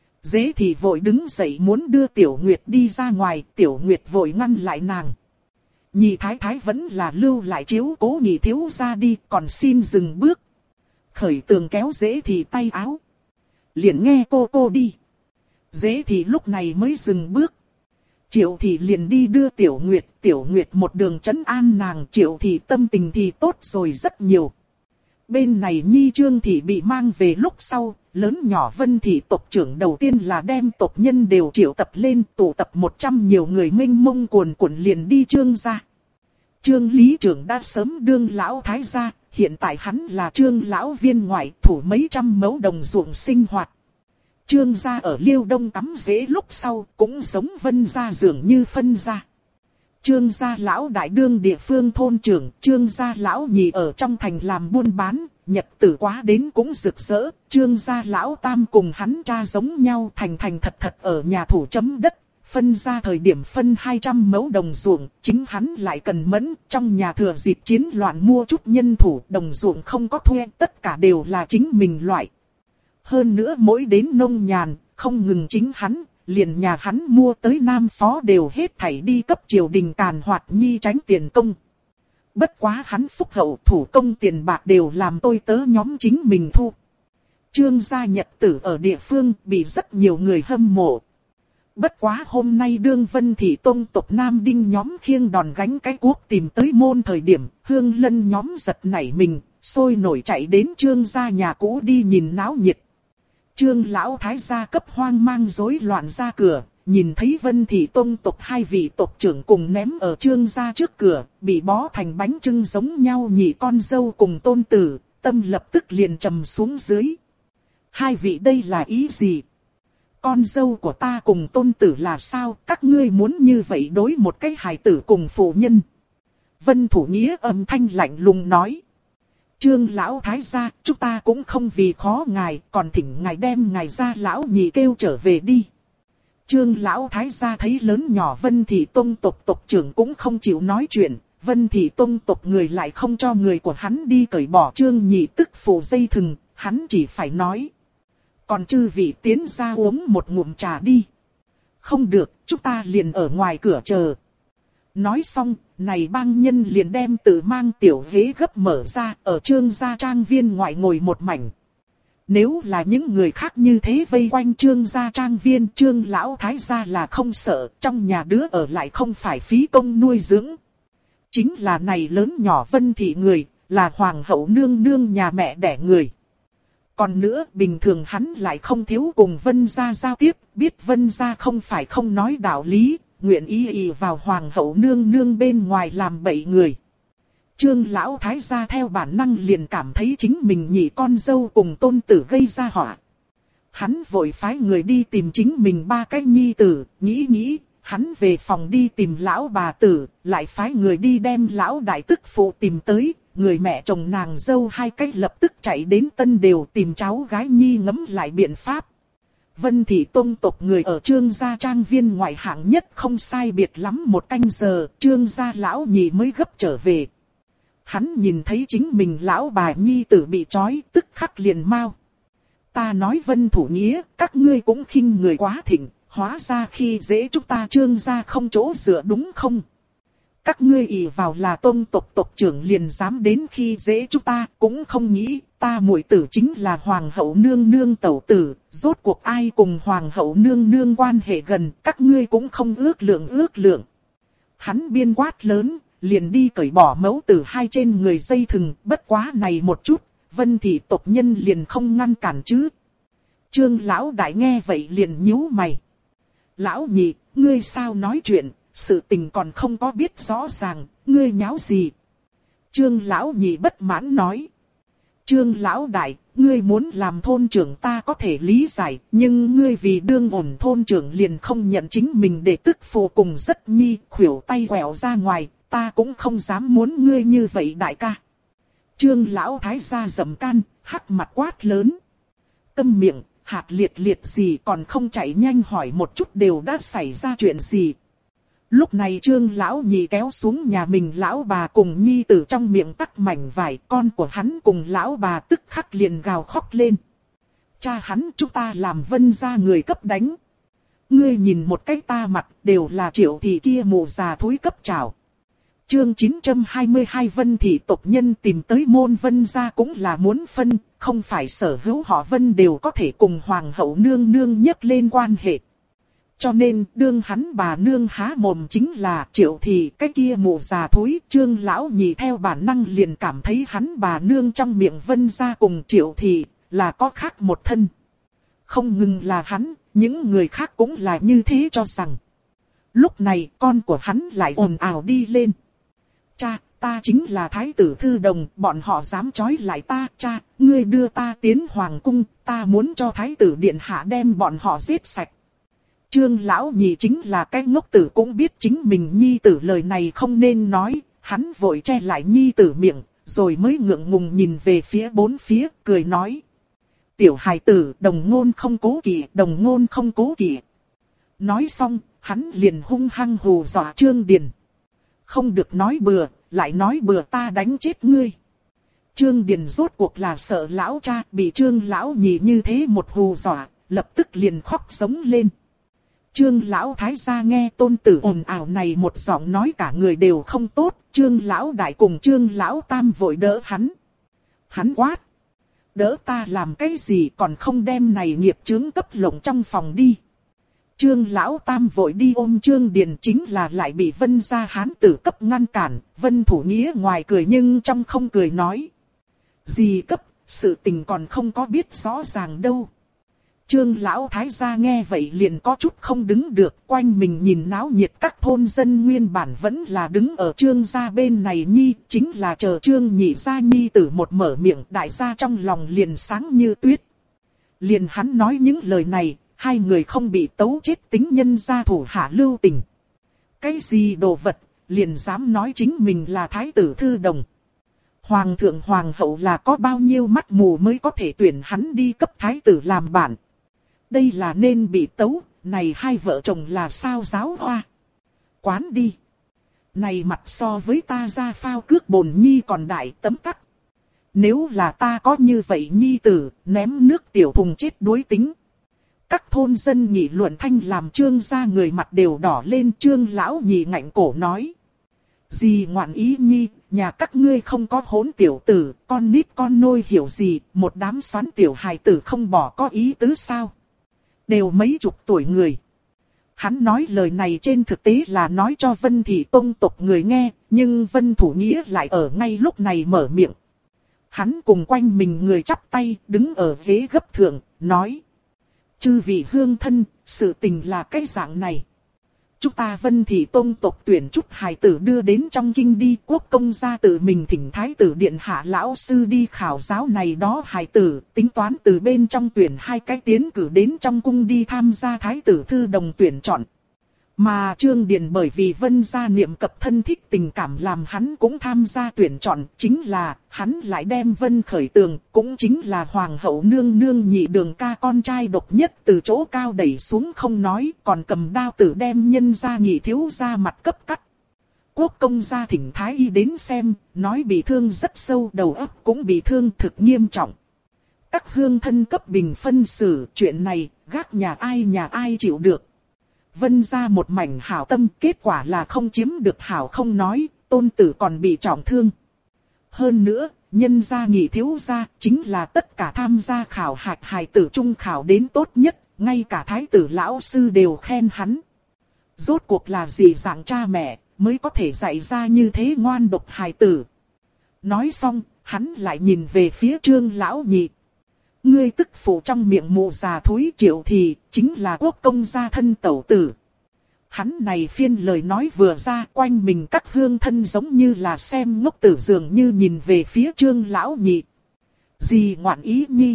Dễ thì vội đứng dậy muốn đưa Tiểu Nguyệt đi ra ngoài, Tiểu Nguyệt vội ngăn lại nàng. Nhị thái thái vẫn là lưu lại chiếu cố nhị thiếu gia đi, còn xin dừng bước. Khởi Tường kéo Dễ thì tay áo. Liền nghe cô đi. Dễ thì lúc này mới dừng bước. Triệu thì liền đi đưa Tiểu Nguyệt một đường trấn an nàng, Triệu thì tâm tình thì tốt rồi rất nhiều. Bên này Nhi Trương thì bị mang về lúc sau, lớn nhỏ Vân thị tộc trưởng đầu tiên là đem tộc nhân đều triệu tập lên, tụ tập 100 nhiều người mênh mông cuồn cuộn liền đi Trương gia. Trương lý trưởng đã sớm đương lão thái gia, hiện tại hắn là Trương lão viên ngoại, thủ mấy trăm mẫu đồng ruộng sinh hoạt. Trương gia ở Liêu Đông tắm rễ lúc sau, cũng giống Vân gia dường như phân gia. Trương gia lão đại đương địa phương thôn trưởng, Trương gia lão nhị ở trong thành làm buôn bán, nhật tử quá đến cũng rực rỡ. Trương gia lão tam cùng hắn cha giống nhau, thành thật ở nhà thủ chấm đất, phân ra thời điểm phân 200 mẫu đồng ruộng, chính hắn lại cần mẫn, trong nhà thừa dịp chiến loạn mua chút nhân thủ, đồng ruộng không có thuê, tất cả đều là chính mình loại. Hơn nữa mỗi đến nông nhàn, không ngừng chính hắn, liền nhà hắn mua tới Nam Phó đều hết thảy đi cấp triều đình càn hoạt nhi tránh tiền công. Bất quá hắn phúc hậu, thủ công tiền bạc đều làm tôi tớ nhóm chính mình thu. Trương gia nhật tử ở địa phương bị rất nhiều người hâm mộ. Bất quá hôm nay đương Vân thị tông tộc Nam Đinh nhóm khiêng đòn gánh cái cuốc tìm tới môn thời điểm, Hương Lân nhóm giật nảy mình, sôi nổi chạy đến Trương gia nhà cũ đi nhìn náo nhiệt. Trương lão thái gia cấp hoang mang rối loạn ra cửa, nhìn thấy Vân thị tông tộc hai vị tộc trưởng cùng ném ở Trương gia trước cửa, bị bó thành bánh trưng giống nhau nhị con dâu cùng tôn tử, tâm lập tức liền trầm xuống dưới. Hai vị đây là ý gì? Con dâu của ta cùng tôn tử là sao? Các ngươi muốn như vậy đối một cái hài tử cùng phụ nhân? Vân Thủ Nghĩa âm thanh lạnh lùng nói. Trương lão thái gia, chúng ta cũng không vì khó ngài, còn thỉnh ngài đem ngài gia lão nhị kêu trở về đi. Trương lão thái gia thấy lớn nhỏ Vân thị tông tộc tộc trưởng cũng không chịu nói chuyện, Vân thị tông tộc người lại không cho người của hắn đi cởi bỏ Trương nhị tức phụ dây thừng, hắn chỉ phải nói. Còn chư vị tiến ra uống một ngụm trà đi. Không được, chúng ta liền ở ngoài cửa chờ. Nói xong, này bang nhân liền đem tự mang tiểu ghế gấp mở ra, ở Trương gia trang viên ngoại ngồi một mảnh. Nếu là những người khác như thế vây quanh Trương gia trang viên, Trương lão thái gia là không sợ, trong nhà đứa ở lại không phải phí công nuôi dưỡng. Chính là này lớn nhỏ Vân thị người, là hoàng hậu nương nương nhà mẹ đẻ người. Còn nữa, bình thường hắn lại không thiếu cùng Vân gia giao tiếp, biết Vân gia không phải không nói đạo lý, nguyện ý vào hoàng hậu nương nương bên ngoài làm bậy người. Trương lão thái gia theo bản năng liền cảm thấy chính mình nhị con dâu cùng tôn tử gây ra họa. Hắn vội phái người đi tìm chính mình ba cái nhi tử, nghĩ, hắn về phòng đi tìm lão bà tử, lại phái người đi đem lão đại tức phụ tìm tới, người mẹ chồng nàng dâu hai cách lập tức chạy đến Tân Đều tìm cháu gái nhi ngẫm lại biện pháp. Vân thị tông tộc người ở Trương gia trang viên ngoại hạng nhất không sai biệt lắm một canh giờ, Trương gia lão nhị mới gấp trở về. Hắn nhìn thấy chính mình lão bà nhi tử bị trói, tức khắc liền mau. Ta nói Vân thủ nghĩa, các ngươi cũng khinh người quá thịnh, hóa ra khi dễ chúng ta Trương gia không chỗ dựa đúng không? Các ngươi ỷ vào là tôn tộc tộc trưởng liền dám đến khi dễ chúng ta, cũng không nghĩ ta muội tử chính là hoàng hậu nương nương tẩu tử, rốt cuộc ai cùng hoàng hậu nương nương quan hệ gần, các ngươi cũng không ước lượng. Hắn biên quát lớn, liền đi cởi bỏ mẫu tử hai trên người dây thừng, bất quá này một chút, Vân thị tộc nhân liền không ngăn cản chứ. Trương lão đại nghe vậy liền nhíu mày. Lão nhị, ngươi sao nói chuyện, sự tình còn không có biết rõ ràng, ngươi nháo gì? Trương lão nhị bất mãn nói. Trương lão đại, ngươi muốn làm thôn trưởng ta có thể lý giải, nhưng ngươi vì đương ổn thôn trưởng liền không nhận chính mình để tức phụ cùng rất nhi, khuỷu tay quẹo ra ngoài, ta cũng không dám muốn ngươi như vậy đại ca. Trương lão thái gia dầm can, hắc mặt quát lớn. Câm miệng, hạt liệt gì còn không chạy nhanh hỏi một chút đều đã xảy ra chuyện gì. Lúc này Trương lão nhị kéo xuống nhà mình lão bà cùng nhi tử trong miệng tắc mảnh vải, con của hắn cùng lão bà tức khắc liền gào khóc lên. Cha hắn chúng ta làm Vân gia người cấp đánh. Ngươi nhìn một cái ta mặt đều là Triệu thị kia mụ già thối cấp trảo. Chương 922 Vân thị tộc nhân tìm tới môn Vân gia cũng là muốn phân, không phải sở hữu họ Vân đều có thể cùng hoàng hậu nương nương nhấc lên quan hệ. Cho nên đương hắn bà nương há mồm chính là Triệu thị cái kia mụ già thối. Trương lão nhị theo bản năng liền cảm thấy hắn bà nương trong miệng Vân gia cùng Triệu thị là có khác một thân. Không ngừng là hắn, những người khác cũng là như thế cho rằng. Lúc này con của hắn lại ồn ào đi lên. Cha, ta chính là thái tử thư đồng, bọn họ dám trói lại ta. Cha, ngươi đưa ta tiến hoàng cung, ta muốn cho thái tử điện hạ đem bọn họ giết sạch. Trương lão nhị chính là cái ngốc tử cũng biết chính mình nhi tử lời này không nên nói, hắn vội che lại nhi tử miệng, rồi mới ngượng ngùng nhìn về phía bốn phía, cười nói. Tiểu hài tử, đồng ngôn không cố kỵ, đồng ngôn không cố kỵ. Nói xong, hắn liền hung hăng hù dọa Trương Điền. Không được nói bừa, lại nói bừa ta đánh chết ngươi. Trương Điền rốt cuộc là sợ lão cha bị Trương lão nhị như thế một hù dọa, lập tức liền khóc sống lên. Trương lão thái gia nghe tôn tử ồn ào này một giọng nói cả người đều không tốt, Trương lão đại cùng Trương lão tam vội đỡ hắn. Hắn quát. Đỡ ta làm cái gì còn không đem này nghiệp chướng cấp lộng trong phòng đi. Trương lão tam vội đi ôm Trương Điền chính là lại bị Vân gia hán tử cấp ngăn cản, Vân thủ nghĩa ngoài cười nhưng trong không cười nói. Gì cấp, sự tình còn không có biết rõ ràng đâu. Trương lão thái gia nghe vậy liền có chút không đứng được, quanh mình nhìn náo nhiệt các thôn dân nguyên bản vẫn là đứng ở Trương gia bên này nhi, chính là chờ Trương nhị gia nhi tử một mở miệng đại gia trong lòng liền sáng như tuyết. Liền hắn nói những lời này, hai người không bị tấu chết tính nhân gia thủ hạ lưu tình. Cái gì đồ vật, liền dám nói chính mình là thái tử thư đồng. Hoàng thượng hoàng hậu là có bao nhiêu mắt mù mới có thể tuyển hắn đi cấp thái tử làm bạn. Đây là nên bị tấu, này hai vợ chồng là sao giáo hoa. Quán đi. Này mặt so với ta ra phao cước bồn nhi còn đại tấm tắc. Nếu là ta có như vậy nhi tử, ném nước tiểu thùng chết đuối tính. Các thôn dân nghị luận thanh làm Trương gia người mặt đều đỏ lên. Trương lão nhị ngạnh cổ nói. Gì ngoạn ý nhi, nhà các ngươi không có hỗn tiểu tử, con nít con nôi hiểu gì, một đám xoắn tiểu hài tử không bỏ có ý tứ sao. Đều mấy chục tuổi người. Hắn nói lời này trên thực tế là nói cho Vân Thị Tông tộc người nghe, nhưng Vân Thủ Nghĩa lại ở ngay lúc này mở miệng. Hắn cùng quanh mình người chắp tay, đứng ở ghế gấp thượng, nói. Chư vị hương thân, sự tình là cái dạng này. Chúng ta Vân Thị Tông tộc tuyển chút hài tử đưa đến trong kinh đi, quốc công gia tự mình thỉnh thái tử điện hạ lão sư đi khảo giáo này đó hài tử, tính toán từ bên trong tuyển 2 cái tiến cử đến trong cung đi tham gia thái tử thư đồng tuyển chọn. Mà Trương Điền bởi vì Vân gia niệm cập thân thích tình cảm làm hắn cũng tham gia tuyển chọn, chính là hắn lại đem Vân Khởi Tường, cũng chính là hoàng hậu nương nương nhị đường ca con trai độc nhất từ chỗ cao đẩy xuống không nói, còn cầm đao tử đem nhân gia nhị thiếu gia mặt cấp cắt. Quốc công gia thỉnh thái y đến xem, nói bị thương rất sâu, đầu óc cũng bị thương thực nghiêm trọng. Các hương thân cấp bình phân xử chuyện này, gác nhà ai chịu được. Vân gia một mảnh hảo tâm, kết quả là không chiếm được hảo không nói, tôn tử còn bị trọng thương. Hơn nữa, nhân gia nhị thiếu gia chính là tất cả tham gia khảo hạch hài tử trung khảo đến tốt nhất, ngay cả thái tử lão sư đều khen hắn. Rốt cuộc là gì dạng cha mẹ mới có thể dạy ra như thế ngoan độc hài tử. Nói xong, hắn lại nhìn về phía Trương lão nhị. Ngươi tức phụ trong miệng mụ già thúi Triệu thì chính là quốc công gia thân tẩu tử. Hắn này phiên lời nói vừa ra, quanh mình các hương thân giống như là xem ngốc tử dường như nhìn về phía Trương lão nhị. Gì ngoạn ý nhi?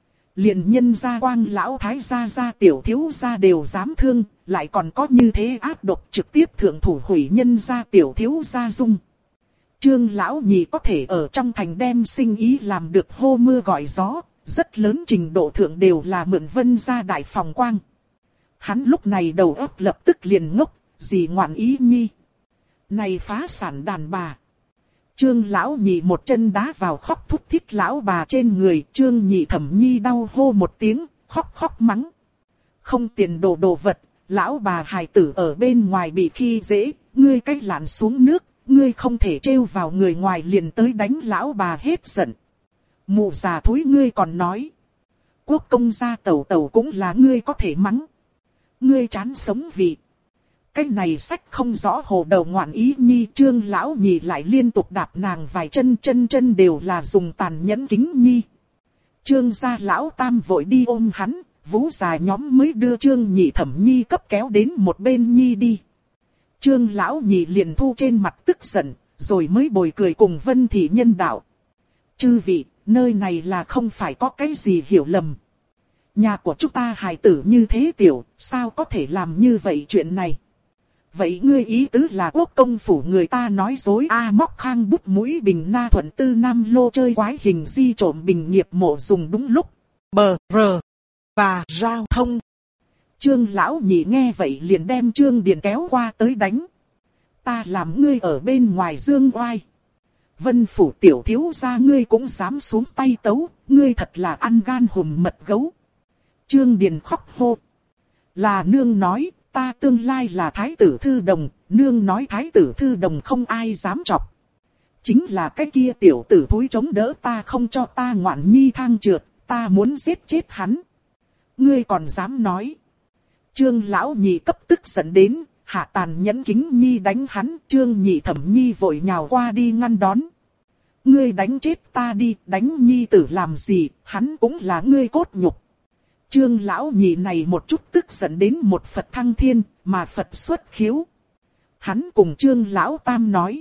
Liền nhân gia quang lão thái gia tiểu thiếu gia đều dám thương, lại còn có như thế ác độc trực tiếp thượng thủ hủy nhân gia tiểu thiếu gia dung. Trương lão nhị có thể ở trong thành đem sinh ý làm được hô mưa gọi gió. Rất lớn trình độ thượng đều là mượn Vân gia đại phòng quang. Hắn lúc này đầu óc lập tức liền ngốc, gì ngoạn ý nhi. Này phá sản đàn bà. Trương lão nhị một chân đá vào khóc thúc thít lão bà trên người. Trương nhị thẩm nhi đau hô một tiếng, khóc mắng. Không tiền đồ vật, lão bà hài tử ở bên ngoài bị khi dễ, ngươi cách lặn xuống nước, ngươi không thể trêu vào người ngoài liền tới đánh lão bà hết giận. Mụ già thối ngươi còn nói. Quốc công gia tẩu cũng là ngươi có thể mắng. Ngươi chán sống vị. Cái này sách không rõ hồ đầu ngoạn ý nhi. Trương lão nhị lại liên tục đạp nàng vài chân đều là dùng tàn nhẫn kính nhi. Trương gia lão tam vội đi ôm hắn. Vũ già nhóm mới đưa Trương nhị thẩm nhi cấp kéo đến một bên nhi đi. Trương lão nhị liền thu trên mặt tức giận. Rồi mới bồi cười cùng Vân Thị nhân đạo. Chư vị, nơi này là không phải có cái gì hiểu lầm. Nhà của chúng ta hài tử như thế tiểu, sao có thể làm như vậy chuyện này? Vậy ngươi ý tứ là quốc công phủ người ta nói dối móc khang bút mũi bình na thuận tư nam lô chơi quái hình di trộm bình nghiệp mộ dùng đúng lúc. Bờ rờ và giao thông. Trương lão nhị nghe vậy liền đem Trương Điền kéo qua tới đánh. Ta làm ngươi ở bên ngoài dương oai. Vân phủ tiểu thiếu gia ngươi cũng dám xuống tay tấu, ngươi thật là ăn gan hùm mật gấu. Trương Điền khóc hô. Là nương nói, ta tương lai là thái tử thư đồng, nương nói thái tử thư đồng không ai dám chọc. Chính là cái kia tiểu tử thúi chống đỡ ta không cho ta ngoạn nhi thang trượt, ta muốn giết chết hắn. Ngươi còn dám nói. Trương lão nhị cấp tức giận đến. Hạ tàn nhẫn kính nhi đánh hắn, Trương nhị thẩm nhi vội nhào qua đi ngăn đón. Ngươi đánh chết ta đi, đánh nhi tử làm gì, hắn cũng là ngươi cốt nhục. Trương lão nhị này một chút tức giận đến một Phật thăng thiên, mà Phật xuất khiếu. Hắn cùng Trương lão tam nói.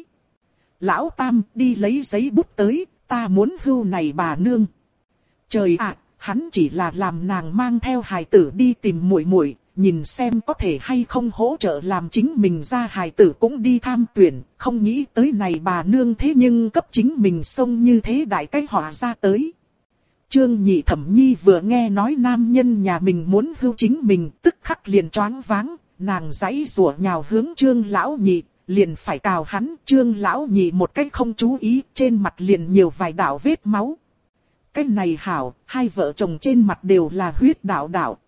Lão tam đi lấy giấy bút tới, ta muốn hưu này bà nương. Trời ạ, hắn chỉ là làm nàng mang theo hài tử đi tìm muội muội. Nhìn xem có thể hay không hỗ trợ làm chính mình ra hài tử cũng đi tham tuyển, không nghĩ tới này bà nương thế nhưng cấp chính mình xông như thế đại cái họa ra tới. Trương nhị thẩm nhi vừa nghe nói nam nhân nhà mình muốn hưu chính mình, tức khắc liền choáng váng, nàng giãy giụa nhào hướng Trương lão nhị, liền phải cào hắn. Trương lão nhị một cách không chú ý, trên mặt liền nhiều vài đạo vết máu. Cái này hảo, hai vợ chồng trên mặt đều là huyết đạo đạo.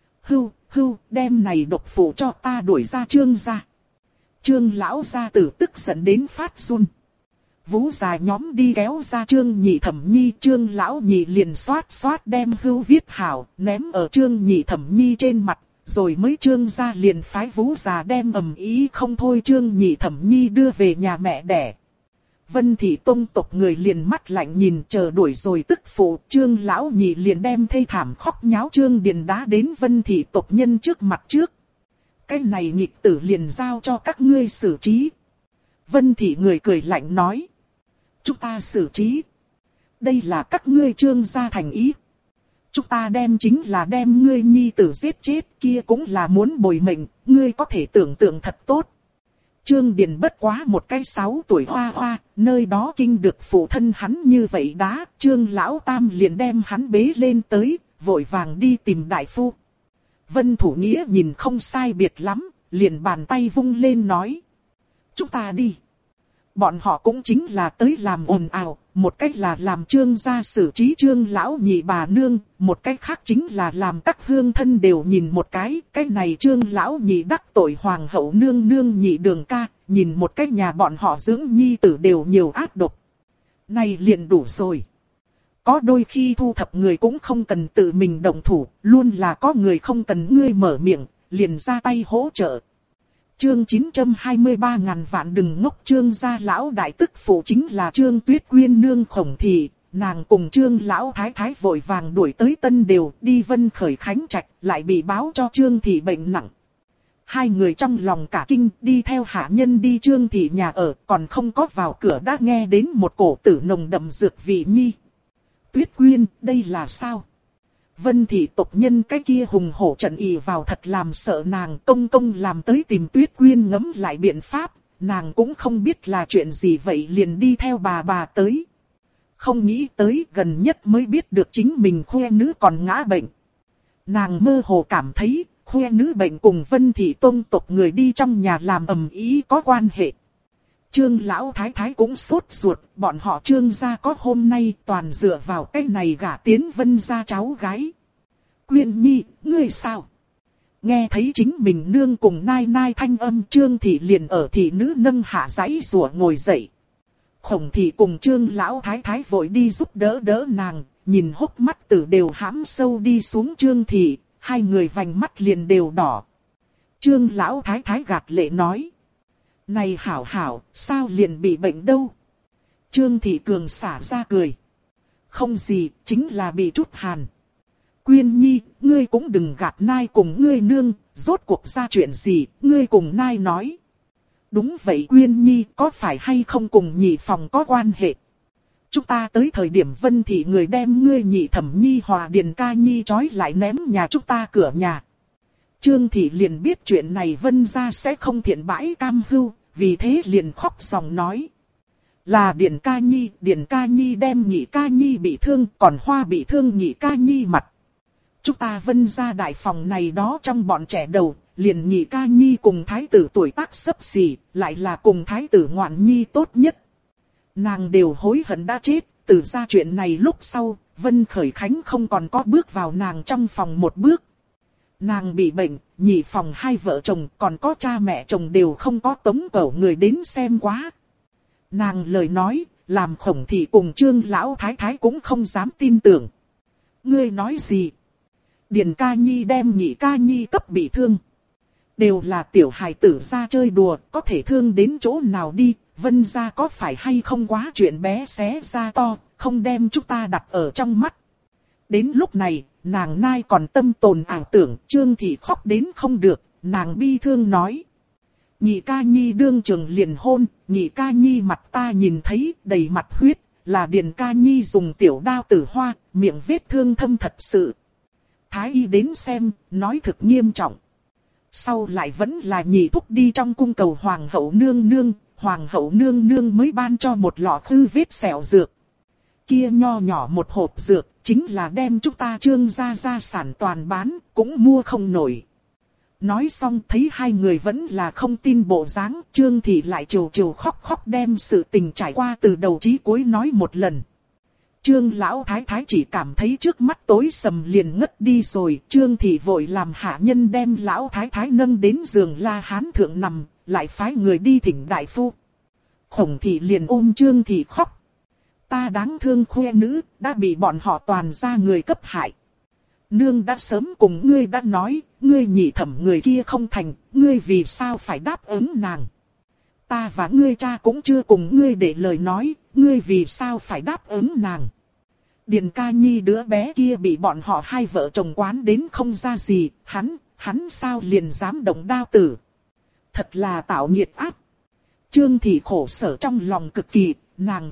Hưu, đem này độc phụ cho ta đuổi ra Trương gia. Trương lão gia tử tức giận đến phát run. Vũ già nhóm đi kéo ra Trương nhị thẩm nhi, Trương lão nhị liền xoát đem hưu viết hảo, ném ở Trương nhị thẩm nhi trên mặt, rồi mới Trương gia liền phái Vũ già đem ầm ý không thôi Trương Nhị Thẩm Nhi đưa về nhà mẹ đẻ. Vân Thị Tông tộc người liền mắt lạnh nhìn chờ đuổi rồi tức phụ, Trương Lão Nhị liền đem thê thảm khóc nháo Trương Điền đá đến Vân Thị tộc nhân trước mặt trước. Cái này nghịch tử liền giao cho các ngươi xử trí. Vân Thị người cười lạnh nói. Chúng ta xử trí. Đây là các ngươi Trương gia thành ý. Chúng ta đem chính là đem ngươi nhi tử giết chết, kia cũng là muốn bồi mệnh, ngươi có thể tưởng tượng thật tốt. Trương Điền bất quá một cái 6 tuổi hoa hoa, nơi đó kinh được phụ thân hắn như vậy đá, Trương Lão Tam liền đem hắn bế lên tới, vội vàng đi tìm đại phu. Vân Thủ Nghĩa nhìn không sai biệt lắm, liền bàn tay vung lên nói. Chúng ta đi. Bọn họ cũng chính là tới làm ồn ào, một cách là làm Trương gia xử trí Trương Lão Nhị bà nương, một cách khác chính là làm các hương thân đều nhìn một cái này Trương Lão Nhị đắc tội Hoàng hậu nương nương Nhị Đường ca, nhìn một cách nhà bọn họ dưỡng nhi tử đều nhiều ác độc. Này liền đủ rồi. Có đôi khi thu thập người cũng không cần tự mình động thủ, luôn là có người không cần ngươi mở miệng, liền ra tay hỗ trợ. Chương 923 ngàn vạn đừng ngốc. Trương gia lão đại tức phụ chính là Trương Tuyết Quyên nương Khổng Thị, nàng cùng Trương lão thái thái vội vàng đuổi tới Tân Đều đi Vân Khởi Khánh Trạch, lại bị báo cho Trương Thị bệnh nặng. Hai người trong lòng cả kinh đi theo hạ nhân đi Trương Thị nhà ở, còn không có vào cửa đã nghe đến một cổ tử nồng đậm dược vị nhi. Tuyết Quyên, đây là sao? Vân Thị tộc nhân cái kia hùng hổ trận ì vào thật làm sợ nàng, công công làm tới tìm Tuyết Quyên ngẫm lại biện pháp, nàng cũng không biết là chuyện gì vậy liền đi theo bà tới. Không nghĩ tới gần nhất mới biết được chính mình khoe nữ còn ngã bệnh. Nàng mơ hồ cảm thấy khoe nữ bệnh cùng Vân Thị tông tộc người đi trong nhà làm ầm ĩ có quan hệ. Trương lão thái thái cũng sốt ruột, bọn họ Trương gia có hôm nay toàn dựa vào cái này gả tiến Vân gia cháu gái. Quyên nhi, ngươi sao? Nghe thấy chính mình nương cùng nai nai thanh âm, Trương Thị liền ở thị nữ nâng hạ giãy rủa ngồi dậy. Khổng Thị cùng Trương lão thái thái vội đi giúp đỡ nàng, nhìn hốc mắt tử đều hãm sâu đi xuống Trương Thị, hai người vành mắt liền đều đỏ. Trương lão thái thái gạt lệ nói. Này hảo hảo, sao liền bị bệnh đâu? Trương Thị Cường xả ra cười. Không gì, chính là bị chút hàn. Quyên nhi, ngươi cũng đừng gạt nai cùng ngươi nương, rốt cuộc ra chuyện gì, ngươi cùng nai nói. Đúng vậy Quyên nhi, có phải hay không cùng Nhị phòng có quan hệ? Chúng ta tới thời điểm Vân Thị người đem ngươi Nhị Thẩm Nhi hòa Điền ca nhi trói lại ném nhà chúng ta cửa nhà. Trương Thị liền biết chuyện này Vân gia sẽ không thiện bãi cam hưu, vì thế liền khóc ròng nói. Là Điền ca nhi đem Nhị ca nhi bị thương, còn Hoa bị thương Nhị ca nhi mặt. Chúng ta Vân gia đại phòng này đó trong bọn trẻ đầu, liền Nhị ca nhi cùng thái tử tuổi tác xấp xỉ, lại là cùng thái tử ngoạn nhi tốt nhất. Nàng đều hối hận đã chết, từ ra chuyện này lúc sau, Vân Khởi Khánh không còn có bước vào nàng trong phòng một bước. Nàng bị bệnh, Nhị phòng hai vợ chồng còn có cha mẹ chồng đều không có tống cổ người đến xem quá. Nàng lời nói, làm Khổng Thị cùng Trương lão thái thái cũng không dám tin tưởng. Ngươi nói gì? Điền ca nhi đem Nhị ca nhi cấp bị thương. Đều là tiểu hài tử ra chơi đùa, có thể thương đến chỗ nào đi, Vân gia có phải hay không quá chuyện bé xé ra to, không đem chúng ta đặt ở trong mắt. Đến lúc này, nàng nai còn tâm tồn ảo tưởng, Trương Thị khóc đến không được, nàng bi thương nói. Nhị ca nhi đương trường liền hôn, Nhị ca nhi mặt ta nhìn thấy đầy mặt huyết, là Điền ca nhi dùng tiểu đao tử hoa, miệng vết thương thâm thật sự. Thái y đến xem, nói thực nghiêm trọng. Sau lại vẫn là Nhị thúc đi trong cung cầu Hoàng hậu nương nương mới ban cho một lọ khư vết sẹo dược. Kia nho nhỏ một hộp dược, chính là đem chúng ta Trương gia sản toàn bán, cũng mua không nổi. Nói xong thấy hai người vẫn là không tin bộ dáng, Trương Thị lại trầu khóc đem sự tình trải qua từ đầu chí cuối nói một lần. Trương lão thái thái chỉ cảm thấy trước mắt tối sầm liền ngất đi rồi, Trương Thị vội làm hạ nhân đem lão thái thái nâng đến giường La Hán thượng nằm, lại phái người đi thỉnh đại phu. Khổng Thị liền ôm Trương Thị khóc. Ta đáng thương khoe nữ, đã bị bọn họ toàn ra người cấp hại. Nương đã sớm cùng ngươi đã nói, ngươi nhị thẩm người kia không thành, ngươi vì sao phải đáp ứng nàng. Ta và ngươi cha cũng chưa cùng ngươi để lời nói, ngươi vì sao phải đáp ứng nàng. Điền Ca Nhi đứa bé kia bị bọn họ hai vợ chồng quán đến không ra gì, hắn sao liền dám động đao tử. Thật là tạo nghiệt áp. Trương Thị khổ sở trong lòng cực kỳ, nàng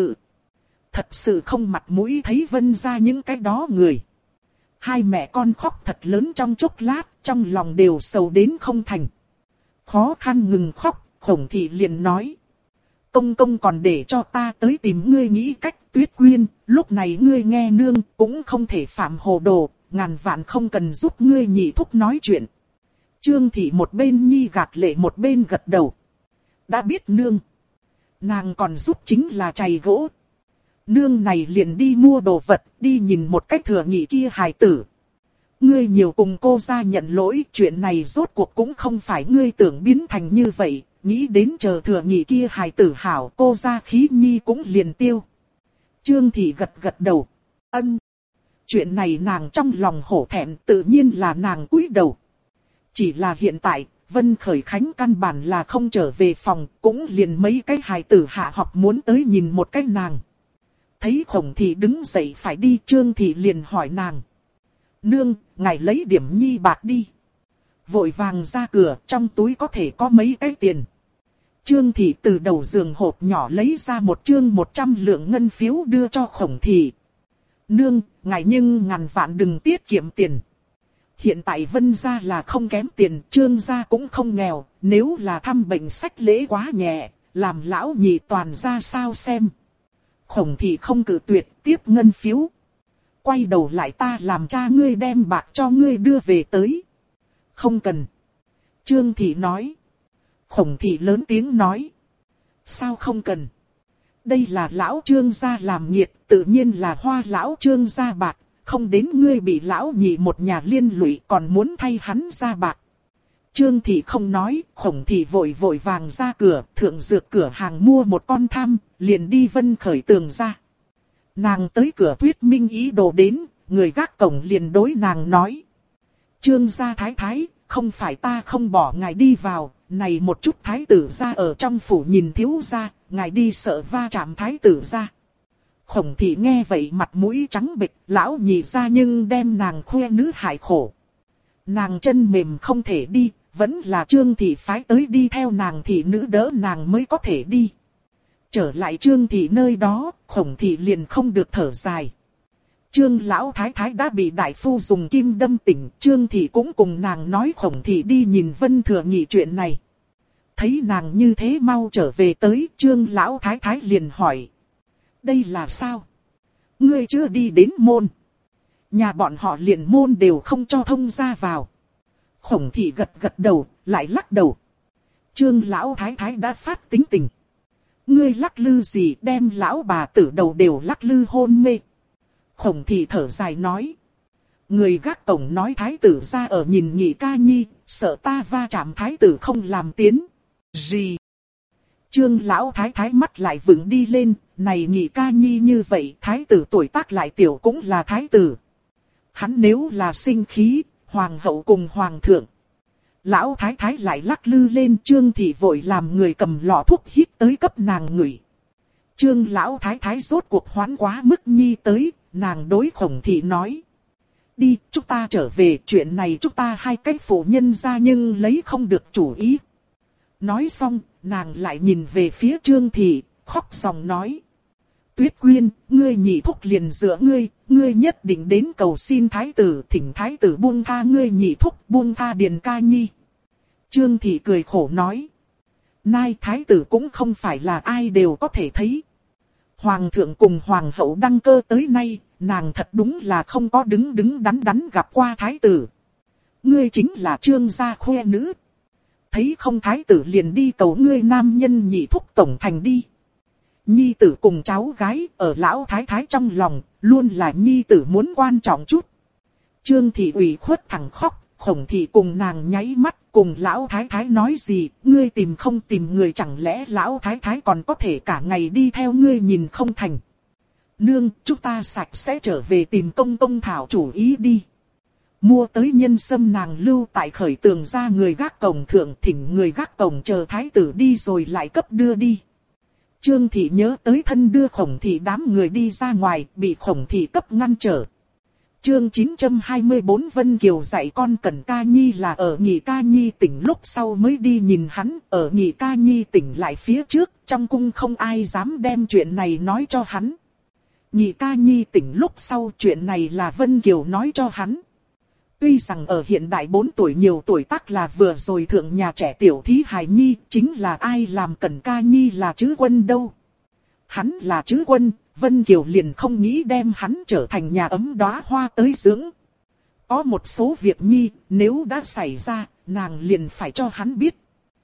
thật sự không mặt mũi thấy Vân gia những cái đó người. Hai mẹ con khóc thật lớn trong chốc lát, trong lòng đều sầu đến không thành. Khó khăn ngừng khóc, Khổng Thị liền nói. Công công còn để cho ta tới tìm ngươi nghĩ cách. Tuyết Quyên, lúc này ngươi nghe nương cũng không thể phạm hồ đồ, ngàn vạn không cần giúp ngươi nhị thúc nói chuyện. Trương Thị một bên nhi gạt lệ một bên gật đầu. Đã biết nương. Nàng còn giúp chính là chày gỗ. Nương này liền đi mua đồ vật, đi nhìn một cách thừa nghị kia hài tử. Ngươi nhiều cùng cô ra nhận lỗi, chuyện này rốt cuộc cũng không phải ngươi tưởng biến thành như vậy. Nghĩ đến chờ thừa nghị kia hài tử hảo, cô ra khí nhi cũng liền tiêu. Trương Thị gật đầu. Ân. Chuyện này nàng trong lòng hổ thẹn, tự nhiên là nàng cúi đầu. Chỉ là hiện tại, Vân Khởi Khánh căn bản là không trở về phòng, cũng liền mấy cái hài tử hạ học muốn tới nhìn một cái nàng. Thấy Khổng Thị đứng dậy phải đi, Trương Thị liền hỏi nàng. Nương, ngài lấy điểm nhi bạc đi. Vội vàng ra cửa, trong túi có thể có mấy cái tiền. Trương Thị từ đầu giường hộp nhỏ lấy ra một chương 100 lượng ngân phiếu đưa cho Khổng Thị. Nương, ngài nhưng ngàn vạn đừng tiết kiệm tiền. Hiện tại Vân gia là không kém tiền, Trương gia cũng không nghèo, nếu là thăm bệnh sách lễ quá nhẹ, làm lão nhị toàn ra sao xem. Khổng Thị không cự tuyệt, tiếp ngân phiếu. Quay đầu lại ta làm cha ngươi đem bạc cho ngươi đưa về tới. Không cần. Trương Thị nói. Khổng Thị lớn tiếng nói. Sao không cần? Đây là lão Trương gia làm nghiệt, tự nhiên là hoa lão Trương gia bạc. Không đến ngươi bị lão nhị một nhà liên lụy còn muốn thay hắn ra bạc. Trương Thị không nói, Khổng Thị vội vàng ra cửa, thượng dược cửa hàng mua một con tham, liền đi Vân Khởi tường ra. Nàng tới cửa Tuyết Minh ý đồ đến, người gác cổng liền đối nàng nói. Trương gia thái thái, không phải ta không bỏ ngài đi vào, này một chút thái tử gia ở trong phủ nhìn thiếu gia, ngài đi sợ va chạm thái tử gia. Khổng Thị nghe vậy mặt mũi trắng bệch, lão nhị ra nhưng đem nàng khoe nữ hại khổ. Nàng chân mềm không thể đi, vẫn là Trương Thị phái tới đi theo nàng thị nữ đỡ nàng mới có thể đi. Trở lại Trương Thị nơi đó, Khổng Thị liền không được thở dài. Trương lão thái thái đã bị đại phu dùng kim đâm tỉnh, Trương Thị cũng cùng nàng nói Khổng Thị đi nhìn Vân Thừa Nghị chuyện này. Thấy nàng như thế mau trở về tới, Trương lão thái thái liền hỏi. Đây là sao? Ngươi chưa đi đến môn. Nhà bọn họ liền môn đều không cho thông ra vào. Khổng Thị gật đầu, lại lắc đầu. Trương lão thái thái đã phát tính tình. Ngươi lắc lư gì đem lão bà tử đầu đều lắc lư hôn mê. Khổng Thị thở dài nói. Người gác cổng nói thái tử ra ở nhìn Nhị Ca Nhi, sợ ta va chạm thái tử không làm tiến. Gì? Trương lão thái thái mắt lại vững đi lên, này Nhị Ca Nhi như vậy, thái tử tuổi tác lại tiểu cũng là thái tử. Hắn nếu là sinh khí, hoàng hậu cùng hoàng thượng. Lão thái thái lại lắc lư lên, Trương Thị vội làm người cầm lọ thuốc hít tới cấp nàng ngửi. Trương lão thái thái rốt cuộc hoán quá mức nhi tới, nàng đối Khổng Thị nói. Đi, chúng ta trở về, chuyện này chúng ta hai cách phụ nhân ra nhưng lấy không được chủ ý. Nói xong, nàng lại nhìn về phía Trương Thị, khóc ròng nói. Tuyết Quyên, ngươi nhị thúc liền giữa ngươi nhất định đến cầu xin thái tử, thỉnh thái tử buông tha ngươi nhị thúc, buông tha Điền Ca Nhi. Trương Thị cười khổ nói. Nay thái tử cũng không phải là ai đều có thể thấy. Hoàng thượng cùng hoàng hậu đăng cơ tới nay, nàng thật đúng là không có đứng đắn gặp qua thái tử. Ngươi chính là Trương gia khoe nữ. Thấy không thái tử liền đi cầu ngươi nam nhân nhị thúc tổng thành đi. Nhi tử cùng cháu gái ở lão thái thái trong lòng, luôn là nhi tử muốn quan trọng chút. Trương Thị ủy khuất thẳng khóc, Khổng Thị cùng nàng nháy mắt, cùng lão thái thái nói gì, ngươi tìm không tìm người, chẳng lẽ lão thái thái còn có thể cả ngày đi theo ngươi nhìn không thành. Nương, chúng ta sạch sẽ trở về tìm công công thảo chủ ý đi. Mua tới nhân sâm nàng lưu tại khởi tường ra người gác cổng thượng, thỉnh người gác cổng chờ thái tử đi rồi lại cấp đưa đi. Trương thị nhớ tới thân đưa Khổng thị đám người đi ra ngoài, bị Khổng thị cấp ngăn trở. Chương 924 Vân Kiều dạy con Cẩn Ca Nhi là ở Nhị Ca Nhi tỉnh lúc sau mới đi nhìn hắn, ở Nhị Ca Nhi tỉnh lại phía trước, trong cung không ai dám đem chuyện này nói cho hắn. Nhị Ca Nhi tỉnh lúc sau chuyện này là Vân Kiều nói cho hắn. Tuy rằng ở hiện đại 4 tuổi nhiều tuổi tác là vừa rồi thượng nhà trẻ tiểu thí hài nhi, chính là ai làm Cẩn Ca Nhi là Trứ Quân đâu. Hắn là Trứ Quân, Vân Kiều liền không nghĩ đem hắn trở thành nhà ấm đóa hoa tới dưỡng. Có một số việc nhi, nếu đã xảy ra, nàng liền phải cho hắn biết.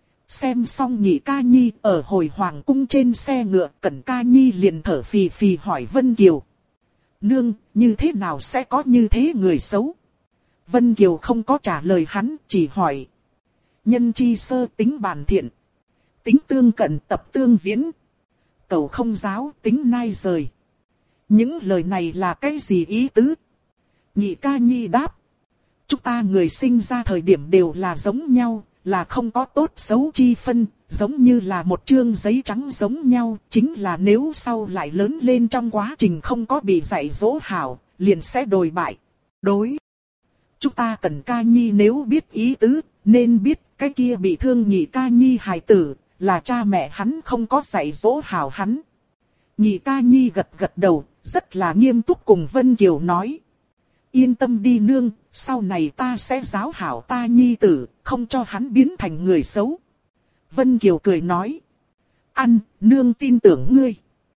Xem xong Nhị Ca Nhi ở hồi hoàng cung trên xe ngựa, Cẩn Ca Nhi liền thở phì phì hỏi Vân Kiều. Nương, như thế nào sẽ có như thế người xấu? Vân Kiều không có trả lời hắn, chỉ hỏi. Nhân chi sơ tính bản thiện. Tính tương cận tập tương viễn. Cầu không giáo tính nai rời. Những lời này là cái gì ý tứ? Nhị Ca Nhi đáp. Chúng ta người sinh ra thời điểm đều là giống nhau, là không có tốt xấu chi phân, giống như là một chương giấy trắng giống nhau, chính là nếu sau lại lớn lên trong quá trình không có bị dạy dỗ hảo, liền sẽ đồi bại. Đối. Chúng ta Cẩn Ca Nhi nếu biết ý tứ, nên biết cái kia bị thương Nhị Ca Nhi hài tử, là cha mẹ hắn không có dạy dỗ hảo hắn. Nhị Ca Nhi gật gật đầu, rất là nghiêm túc cùng Vân Kiều nói. Yên tâm đi nương, sau này ta sẽ giáo hảo ta nhi tử, không cho hắn biến thành người xấu. Vân Kiều cười nói. Ăn, nương tin tưởng ngươi.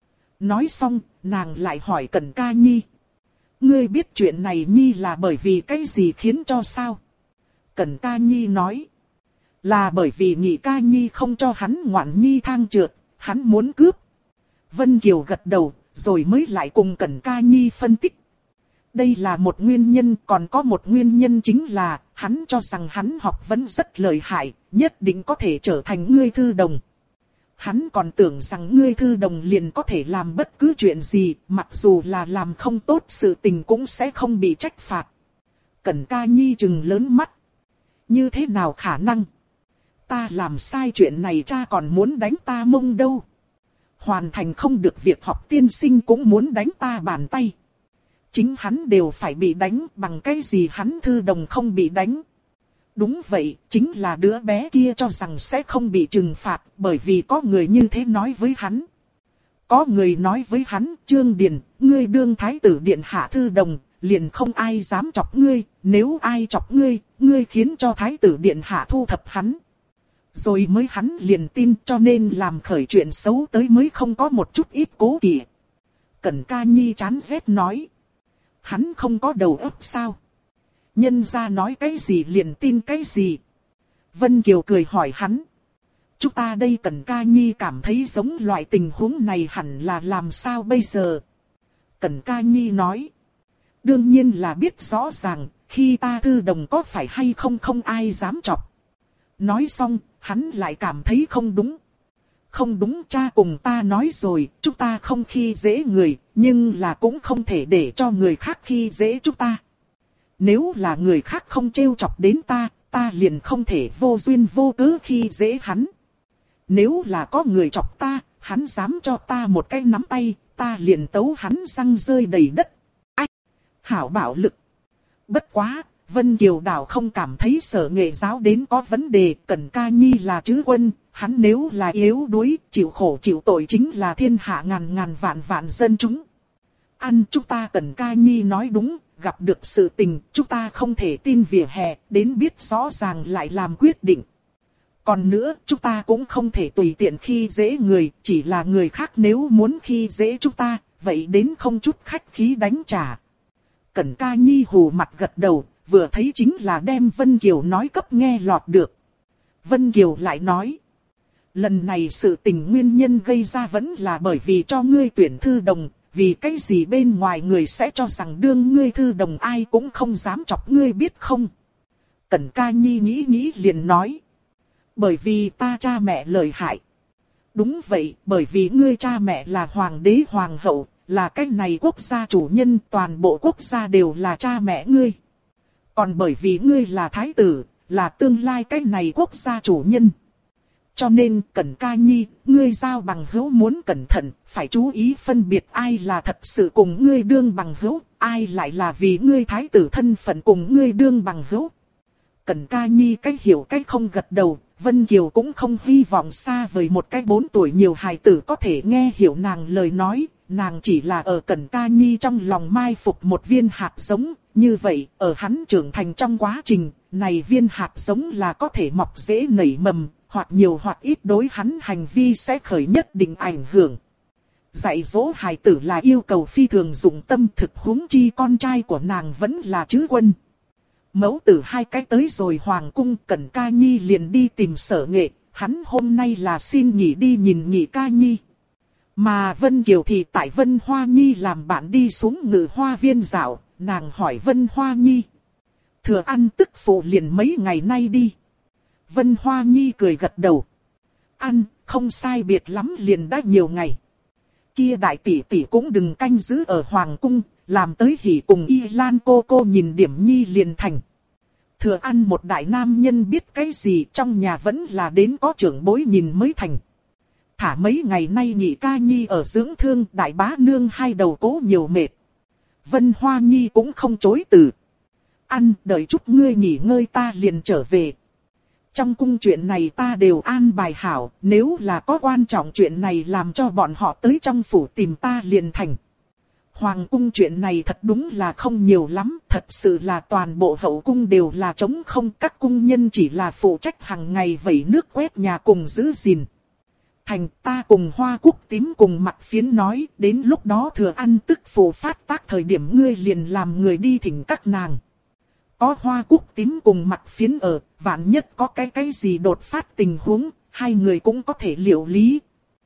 Nói xong, nàng lại hỏi Cẩn Ca Nhi. Ngươi biết chuyện này nhi là bởi vì cái gì khiến cho sao? Cẩn Ca Nhi nói. Là bởi vì Nhị Ca Nhi không cho hắn ngoạn nhi thang trượt, hắn muốn cướp. Vân Kiều gật đầu, rồi mới lại cùng Cẩn Ca Nhi phân tích. Đây là một nguyên nhân, còn có một nguyên nhân chính là, hắn cho rằng hắn học vấn rất lợi hại, nhất định có thể trở thành ngươi thư đồng. Hắn còn tưởng rằng ngươi thư đồng liền có thể làm bất cứ chuyện gì, mặc dù là làm không tốt sự tình cũng sẽ không bị trách phạt. Cẩn Ca Nhi trừng lớn mắt. Như thế nào khả năng? Ta làm sai chuyện này cha còn muốn đánh ta mông đâu. Hoàn thành không được việc học tiên sinh cũng muốn đánh ta bàn tay. Chính hắn đều phải bị đánh, bằng cái gì hắn thư đồng không bị đánh. Đúng vậy, chính là đứa bé kia cho rằng sẽ không bị trừng phạt, bởi vì có người như thế nói với hắn. Có người nói với hắn, Trương Điền, ngươi đương thái tử điện hạ thư đồng, liền không ai dám chọc ngươi, nếu ai chọc ngươi, ngươi khiến cho thái tử điện hạ thu thập hắn. Rồi mới hắn liền tin, cho nên làm khởi chuyện xấu tới mới không có một chút ít cố kỵ. Cẩn Ca Nhi chán ghét nói. Hắn không có đầu óc sao? Nhân gia nói cái gì liền tin cái gì? Vân Kiều cười hỏi hắn. Chúng ta đây Cẩn Ca Nhi cảm thấy giống loại tình huống này hẳn là làm sao bây giờ? Cẩn Ca Nhi nói. Đương nhiên là biết rõ ràng, khi ta thư đồng có phải hay không không ai dám chọc. Nói xong, hắn lại cảm thấy không đúng. Không đúng, cha cùng ta nói rồi, chúng ta không khi dễ người, nhưng là cũng không thể để cho người khác khi dễ chúng ta. Nếu là người khác không trêu chọc đến ta, ta liền không thể vô duyên vô cớ khi dễ hắn. Nếu là có người chọc ta, hắn dám cho ta một cái nắm tay, ta liền tấu hắn răng rơi đầy đất. Ai? Hảo bạo lực. Bất quá, Vân Kiều Đào không cảm thấy Sở Nghệ giáo đến có vấn đề, Cẩn Ca Nhi là Trứ Quân, hắn nếu là yếu đuối, chịu khổ chịu tội chính là thiên hạ ngàn ngàn vạn vạn dân chúng. Ăn chúng ta Cẩn Ca Nhi nói đúng, gặp được sự tình, chúng ta không thể tin vỉa hè, đến biết rõ ràng lại làm quyết định. Còn nữa, chúng ta cũng không thể tùy tiện khi dễ người, chỉ là người khác nếu muốn khi dễ chúng ta, vậy đến không chút khách khí đánh trả. Cẩn Ca Nhi hù mặt gật đầu, vừa thấy chính là đem Vân Kiều nói cấp nghe lọt được. Vân Kiều lại nói. Lần này sự tình nguyên nhân gây ra vẫn là bởi vì cho ngươi tuyển thư đồng, vì cái gì bên ngoài người sẽ cho rằng đương ngươi thư đồng ai cũng không dám chọc ngươi biết không. Cẩn Ca Nhi nghĩ liền nói. Bởi vì ta cha mẹ lợi hại. Đúng vậy, bởi vì ngươi cha mẹ là hoàng đế hoàng hậu, là cái này quốc gia chủ nhân, toàn bộ quốc gia đều là cha mẹ ngươi. Còn bởi vì ngươi là thái tử, là tương lai cái này quốc gia chủ nhân. Cho nên Cẩn Ca Nhi, ngươi giao bằng hữu muốn cẩn thận, phải chú ý phân biệt ai là thật sự cùng ngươi đương bằng hữu, ai lại là vì ngươi thái tử thân phận cùng ngươi đương bằng hữu. Cẩn Ca Nhi cách hiểu cách không gật đầu, Vân Kiều cũng không hy vọng xa vời một cái 4 tuổi nhiều hài tử có thể nghe hiểu nàng lời nói, nàng chỉ là ở Cẩn Ca Nhi trong lòng mai phục một viên hạt giống, như vậy ở hắn trưởng thành trong quá trình, này viên hạt giống là có thể mọc rễ nảy mầm, hoặc nhiều hoặc ít đối hắn hành vi sẽ khởi nhất định ảnh hưởng. Dạy dỗ hài tử là yêu cầu phi thường dụng tâm, thực huống chi con trai của nàng vẫn là Trứ Quân. Mẫu tử hai cái tới rồi hoàng cung, Cẩn Ca Nhi liền đi tìm Sở Nghệ, hắn hôm nay là xin nghỉ đi nhìn Nhị Ca Nhi. Mà Vân Kiều thì tại Vân Hoa Nhi làm bạn đi xuống Ngự Hoa Viên dạo, nàng hỏi Vân Hoa Nhi. Thừa ăn tức phụ liền mấy ngày nay đi. Vân Hoa Nhi cười gật đầu. Ăn, không sai biệt lắm liền đã nhiều ngày. Kia đại tỷ tỷ cũng đừng canh giữ ở hoàng cung, làm tới hỉ cùng Y Lan cô nhìn điểm nhi liền thành. Thừa ăn một đại nam nhân biết cái gì trong nhà vẫn là đến có trưởng bối nhìn mới thành. Thả mấy ngày nay Nhị Ca Nhi ở dưỡng thương, đại bá nương hai đầu cố nhiều mệt. Vân Hoa Nhi cũng không chối từ. Ăn, đợi chút ngươi nghỉ ngơi ta liền trở về. Trong cung chuyện này ta đều an bài hảo, nếu là có quan trọng chuyện này làm cho bọn họ tới trong phủ tìm ta liền thành. Hoàng cung chuyện này thật đúng là không nhiều lắm, thật sự là toàn bộ hậu cung đều là trống không, các cung nhân chỉ là phụ trách hàng ngày vẩy nước quét nhà cùng giữ gìn. Thành ta cùng Hoa Cúc Tím cùng Mặt Phiến nói, đến lúc đó Thừa ăn tức phụ phát tác thời điểm ngươi liền làm người đi thỉnh các nàng. Có Hoa Cúc Tím cùng Mặt Phiến ở, vạn nhất có cái gì đột phát tình huống, hai người cũng có thể liệu lý.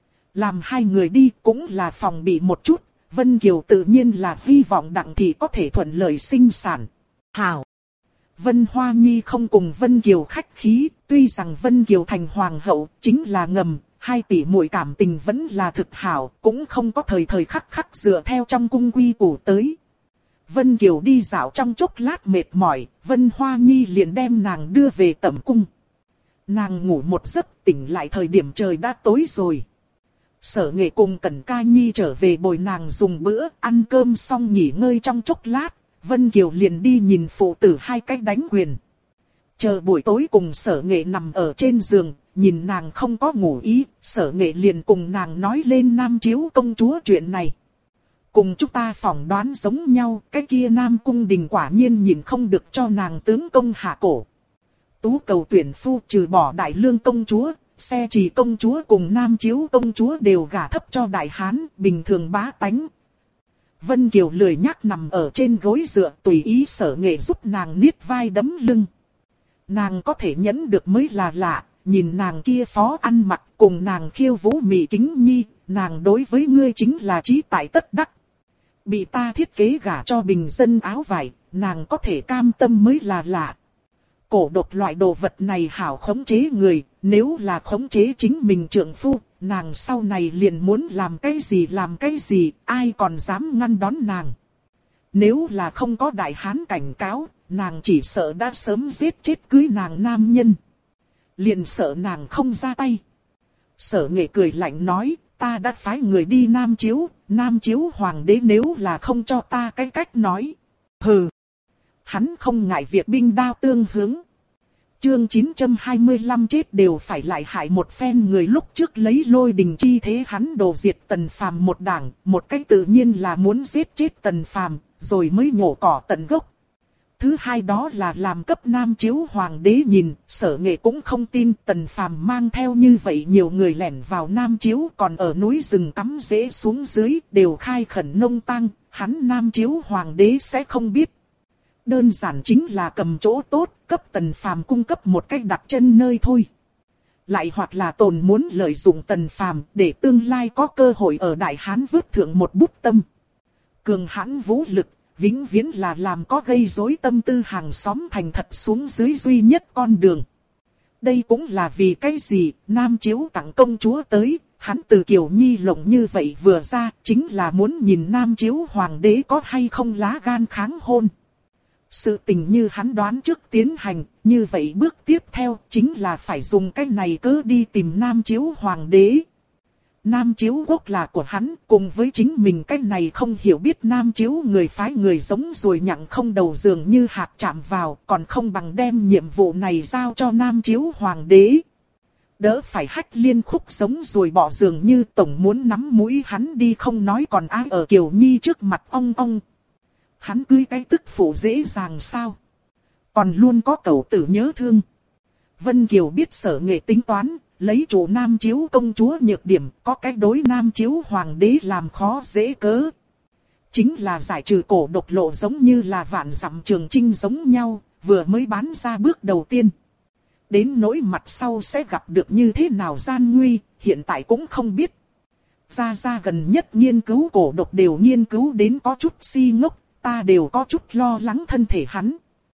Làm hai người đi cũng là phòng bị một chút, Vân Kiều tự nhiên là hy vọng Đặng Thị có thể thuận lợi sinh sản. Hảo! Vân Hoa Nhi không cùng Vân Kiều khách khí, tuy rằng Vân Kiều thành hoàng hậu chính là ngầm, hai tỷ muội cảm tình vẫn là thực hảo, cũng không có thời khắc dựa theo trong cung quy củ tới. Vân Kiều đi dạo trong chốc lát mệt mỏi, Vân Hoa Nhi liền đem nàng đưa về tẩm cung. Nàng ngủ một giấc tỉnh lại thời điểm trời đã tối rồi. Sở Nghệ cùng Cẩn Ca Nhi trở về bồi nàng dùng bữa, ăn cơm xong nghỉ ngơi trong chốc lát, Vân Kiều liền đi nhìn phụ tử hai cách đánh quyền. Chờ buổi tối cùng Sở Nghệ nằm ở trên giường, nhìn nàng không có ngủ ý, Sở Nghệ liền cùng nàng nói lên Nam Chiếu công chúa chuyện này. Cùng chúng ta phỏng đoán giống nhau, cái kia Nam Cung Đình quả nhiên nhìn không được cho nàng tướng công hạ cổ. Tú cầu tuyển phu trừ bỏ Đại Lương công chúa, Xe Trì công chúa cùng Nam Chiếu công chúa đều gả thấp cho Đại Hán, bình thường bá tánh. Vân Kiều lười nhác nằm ở trên gối dựa tùy ý Sở Nghệ giúp nàng niết vai đấm lưng. Nàng có thể nhẫn được mới là lạ, nhìn nàng kia phó ăn mặc cùng nàng khiêu vũ mị kính nhi, nàng đối với ngươi chính là chí tại tất đắc. Bị ta thiết kế gả cho bình dân áo vải, nàng có thể cam tâm mới là lạ. Cổ độc loại đồ vật này hảo khống chế người, nếu là khống chế chính mình trượng phu, nàng sau này liền muốn làm cái gì, ai còn dám ngăn đón nàng. Nếu là không có Đại Hán cảnh cáo, nàng chỉ sợ đã sớm giết chết cưới nàng nam nhân. Liền sợ nàng không ra tay. Sở Nghệ cười lạnh nói, ta đã phái người đi Nam Chiếu hoàng đế nếu là không cho ta cái cách nói. Hừ. Hắn không ngại việc binh đao tương hướng. Chương 925 chết đều phải lại hại một phen người lúc trước lấy Lôi Đình chi thế hắn đổ diệt Tần Phàm một đảng, một cách tự nhiên là muốn giết chết Tần Phàm, rồi mới nhổ cỏ tận gốc. Thứ hai đó là làm cấp Nam Chiếu hoàng đế nhìn, Sở Nghệ cũng không tin Tần Phàm mang theo như vậy nhiều người lẻn vào Nam Chiếu còn ở núi rừng cắm rễ xuống dưới đều khai khẩn nông tang, hắn Nam Chiếu hoàng đế sẽ không biết. Đơn giản chính là cầm chỗ tốt, cấp Tần Phàm cung cấp một cách đặt chân nơi thôi. Lại hoặc là Tồn muốn lợi dụng Tần Phàm để tương lai có cơ hội ở Đại Hán vứt thượng một bút tâm. Cường hãn vũ lực, vĩnh viễn là làm có gây rối tâm tư hàng xóm thành thật xuống dưới duy nhất con đường. Đây cũng là vì cái gì, Nam Chiếu tặng công chúa tới, hắn từ Kiều Nhi lộng như vậy vừa ra, chính là muốn nhìn Nam Chiếu hoàng đế có hay không lá gan kháng hôn. Sự tình như hắn đoán trước tiến hành, như vậy bước tiếp theo chính là phải dùng cái này cớ đi tìm Nam Chiếu Hoàng đế. Nam Chiếu quốc là của hắn, cùng với chính mình cái này không hiểu biết Nam Chiếu người phái người giống rồi nhặng không đầu dường như hạt chạm vào, còn không bằng đem nhiệm vụ này giao cho Nam Chiếu Hoàng đế. Đỡ phải Hách Liên khúc giống rồi bỏ dường như tổng muốn nắm mũi hắn đi không nói còn ai ở Kiều Nhi trước mặt ông. Hắn cưới cái tức phụ dễ dàng sao? Còn luôn có cẩu tử nhớ thương. Vân Kiều biết Sở Nghệ tính toán, lấy chủ Nam Chiếu công chúa nhược điểm, có cái đối Nam Chiếu Hoàng đế làm khó dễ cớ. Chính là giải trừ cổ độc lộ giống như là vạn dặm trường chinh giống nhau, vừa mới bán ra bước đầu tiên. Đến nỗi mặt sau sẽ gặp được như thế nào gian nguy, hiện tại cũng không biết. Gia gần nhất nghiên cứu cổ độc đều nghiên cứu đến có chút si ngốc, ta đều có chút lo lắng thân thể hắn.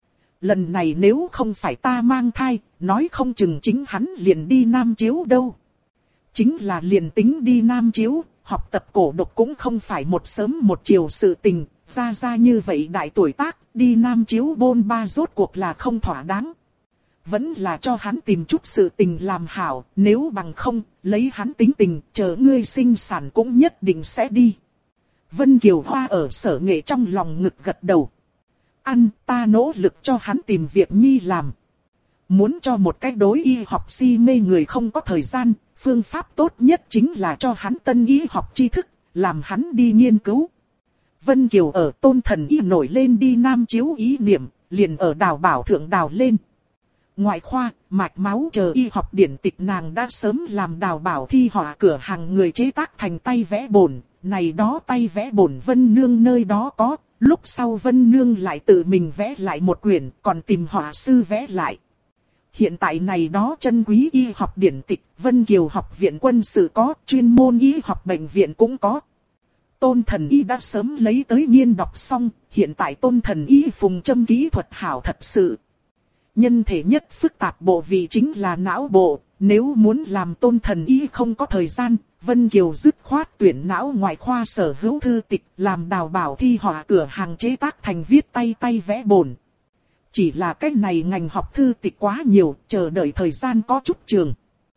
Lần này nếu không phải ta mang thai, nói không chừng chính hắn liền đi Nam Chiếu đâu. Chính là liền tính đi Nam Chiếu, học tập cổ độc cũng không phải một sớm một chiều sự tình, ra như vậy đại tuổi tác, đi Nam Chiếu bôn ba rốt cuộc là không thỏa đáng. Vẫn là cho hắn tìm chút sự tình làm hảo, nếu bằng không, lấy hắn tính tình, chờ ngươi sinh sản cũng nhất định sẽ đi. Vân Kiều Hoa ở Sở Nghệ trong lòng ngực gật đầu. Ăn, ta nỗ lực cho hắn tìm việc nhi làm. Muốn cho một cái đối y học si mê người không có thời gian, phương pháp tốt nhất chính là cho hắn tân y học tri thức, làm hắn đi nghiên cứu. Vân Kiều ở Tôn Thần Y nổi lên đi Nam Chiếu ý niệm, liền ở Đào Bảo thượng đào lên. Ngoại khoa, mạch máu chờ y học điển tịch nàng đã sớm làm Đào Bảo thi họa cửa hàng người chế tác thành tay vẽ bổn, này đó tay vẽ bổn Vân Nương nơi đó có, lúc sau Vân Nương lại tự mình vẽ lại một quyển, còn tìm họa sư vẽ lại. Hiện tại này đó chân quý y học điển tịch, Vân Kiều học viện quân sự có, chuyên môn y học bệnh viện cũng có. Tôn Thần Y đã sớm lấy tới nghiên đọc xong, hiện tại Tôn Thần Y phùng châm kỹ thuật hảo thật sự. Nhân thể nhất phức tạp bộ vị chính là não bộ, nếu muốn làm Tôn Thần Y không có thời gian, Vân Kiều dứt khoát tuyển não ngoại khoa sở hữu thư tịch, làm Đào Bảo thi họa cửa hàng chế tác thành viết tay vẽ bổn. Chỉ là cái này ngành học thư tịch quá nhiều, chờ đợi thời gian có chút trường.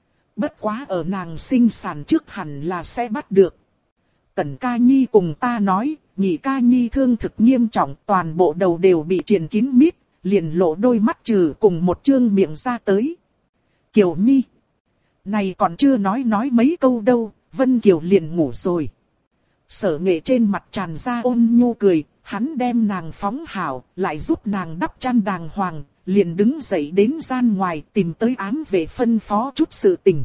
Bất quá ở nàng sinh sản trước hẳn là sẽ bắt được. Cẩn Ca Nhi cùng ta nói, Nhị Ca Nhi thương thực nghiêm trọng, toàn bộ đầu đều bị triền kín mít, liền lộ đôi mắt trừ cùng một trương miệng ra tới. Kiều Nhi, này còn chưa nói mấy câu đâu, Vân Kiều liền ngủ rồi. Sở Nghệ trên mặt tràn ra ôn nhu cười, hắn đem nàng phóng hảo, lại giúp nàng đắp chăn đàng hoàng, liền đứng dậy đến gian ngoài tìm tới ám vệ phân phó chút sự tình.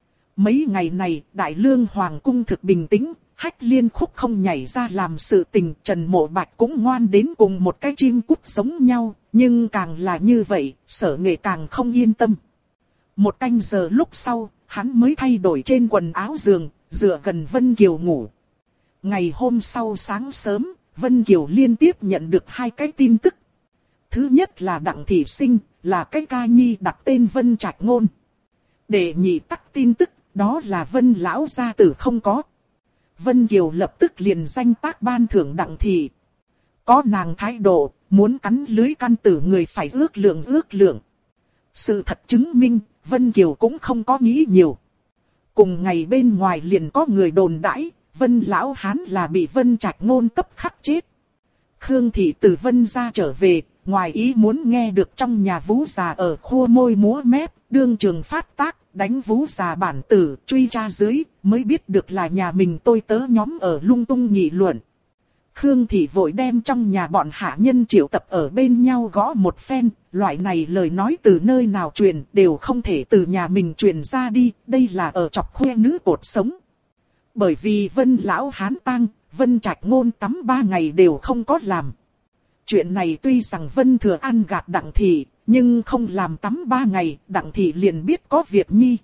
Mấy ngày này, Đại Lương Hoàng cung thực bình tĩnh, Hách Liên khúc không nhảy ra làm sự tình, Trần Mộ Bạch cũng ngoan đến cùng một cái chim cút giống nhau, nhưng càng là như vậy, Sở Nghệ càng không yên tâm. Một canh giờ lúc sau, hắn mới thay đổi trên quần áo giường, dựa gần Vân Kiều ngủ. Ngày hôm sau sáng sớm, Vân Kiều liên tiếp nhận được 2 cái tin tức. Thứ nhất là Đặng Thị Sinh, là cái ca nhi đặt tên Vân Trạch Ngôn. Để nhị tắc tin tức, đó là Vân Lão gia tử không có. Vân Kiều lập tức liền danh tác ban thưởng Đặng Thị. Có nàng thái độ, muốn cắn lưới căn tử người phải ước lượng. Sự thật chứng minh, Vân Kiều cũng không có nghĩ nhiều. Cùng ngày bên ngoài liền có người đồn đãi, Vân Lão Hán là bị Vân Trạch Ngôn cấp khắc chết. Khương Thị từ Vân gia trở về, ngoài ý muốn nghe được trong nhà Vũ già ở khua môi múa mép, đương trường phát tác, đánh Vũ già bản tử, truy tra dưới, mới biết được là nhà mình tôi tớ nhóm ở lung tung nghị luận. Khương Thị vội đem trong nhà bọn hạ nhân triệu tập ở bên nhau gõ một phen, loại này lời nói từ nơi nào truyền đều không thể từ nhà mình truyền ra đi, đây là ở chọc khoe nữ cột sống. Bởi vì Vân Lão Hán tang, Vân Trạch Ngôn tắm 3 ngày đều không có làm. Chuyện này tuy rằng Vân Thừa An gạt Đặng Thị, nhưng không làm tắm 3 ngày, Đặng Thị liền biết có việc nhi.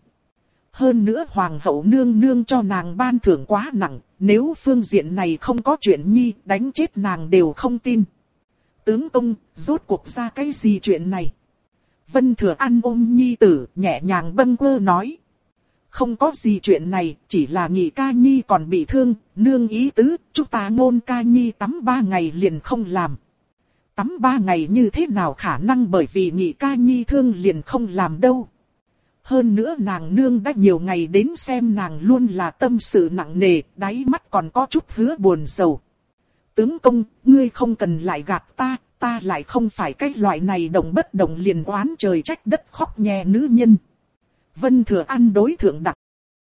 Hơn nữa Hoàng hậu nương nương cho nàng ban thưởng quá nặng, nếu phương diện này không có chuyện nhi, đánh chết nàng đều không tin. Tướng công, rốt cuộc ra cái gì chuyện này? Vân Thừa An ôm nhi tử, nhẹ nhàng bâng quơ nói. Không có gì chuyện này, chỉ là Nhị Ca Nhi còn bị thương, nương ý tứ, chúng ta Ngôn Ca Nhi tắm 3 ngày liền không làm. tắm 3 ngày như thế nào khả năng bởi vì Nhị ca nhi thương liền không làm đâu. Hơn nữa nàng nương đã nhiều ngày đến xem nàng luôn là tâm sự nặng nề, đáy mắt còn có chút hứa buồn sầu. Tướng công, ngươi không cần lại gạt ta lại không phải cái loại này động bất động liền oán trời trách đất khóc nhè nữ nhân. Vân Thừa An đối thượng Đặng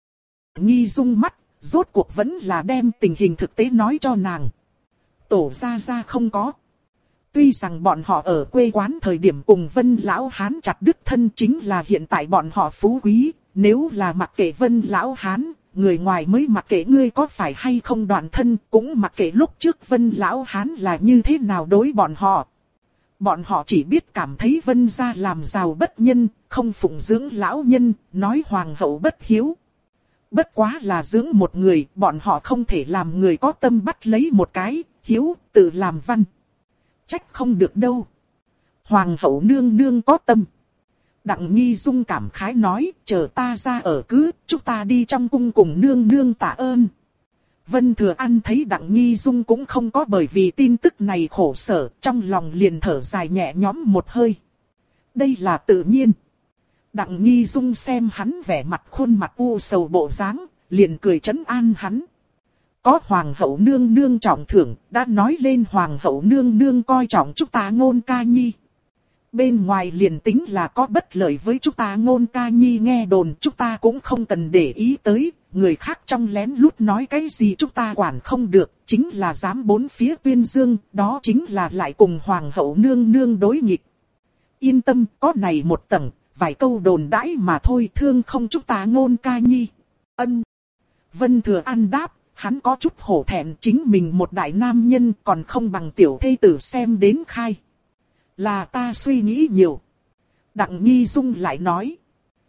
Nghi Dung mắt, rốt cuộc vẫn là đem tình hình thực tế nói cho nàng. Tổ gia không có. Tuy rằng bọn họ ở quê quán thời điểm cùng Vân Lão Hán chặt đứt thân, chính là hiện tại bọn họ phú quý, nếu là mặc kệ Vân Lão Hán, người ngoài mới mặc kệ ngươi có phải hay không đoạn thân, cũng mặc kệ lúc trước Vân Lão Hán là như thế nào đối bọn họ. Bọn họ chỉ biết cảm thấy Vân gia làm giàu bất nhân, không phụng dưỡng lão nhân, nói hoàng hậu bất hiếu. Bất quá là dưỡng một người, bọn họ không thể làm người có tâm bắt lấy một cái, hiếu, tự làm văn. Trách không được đâu. Hoàng hậu nương nương có tâm. Đặng Nghi Dung cảm khái nói, chờ ta ra ở cứ, chúng ta đi trong cung cùng nương nương tạ ơn. Vân Thừa An thấy Đặng Nghi Dung cũng không có bởi vì tin tức này khổ sở, trong lòng liền thở dài nhẹ nhõm một hơi. Đây là tự nhiên. Đặng Nghi Dung xem hắn vẻ mặt khuôn mặt u sầu bộ dáng, liền cười trấn an hắn. Có hoàng hậu nương nương trọng thưởng, đã nói lên hoàng hậu nương nương coi trọng chúng ta Ngôn ca nhi. Bên ngoài liền tính là có bất lợi với chúng ta Ngôn ca nhi nghe đồn, chúng ta cũng không cần để ý tới, người khác trong lén lút nói cái gì chúng ta quản không được, chính là dám bốn phía tuyên dương, đó chính là lại cùng hoàng hậu nương nương đối nghịch. Yên tâm, có này một tầng, vài câu đồn đãi mà thôi, thương không chúng ta Ngôn ca nhi. Ân. Vân Thừa An đáp. Hắn có chút hổ thẹn, chính mình một đại nam nhân còn không bằng tiểu thê tử xem đến khai. Là ta suy nghĩ nhiều. Đặng Nghi Dung lại nói.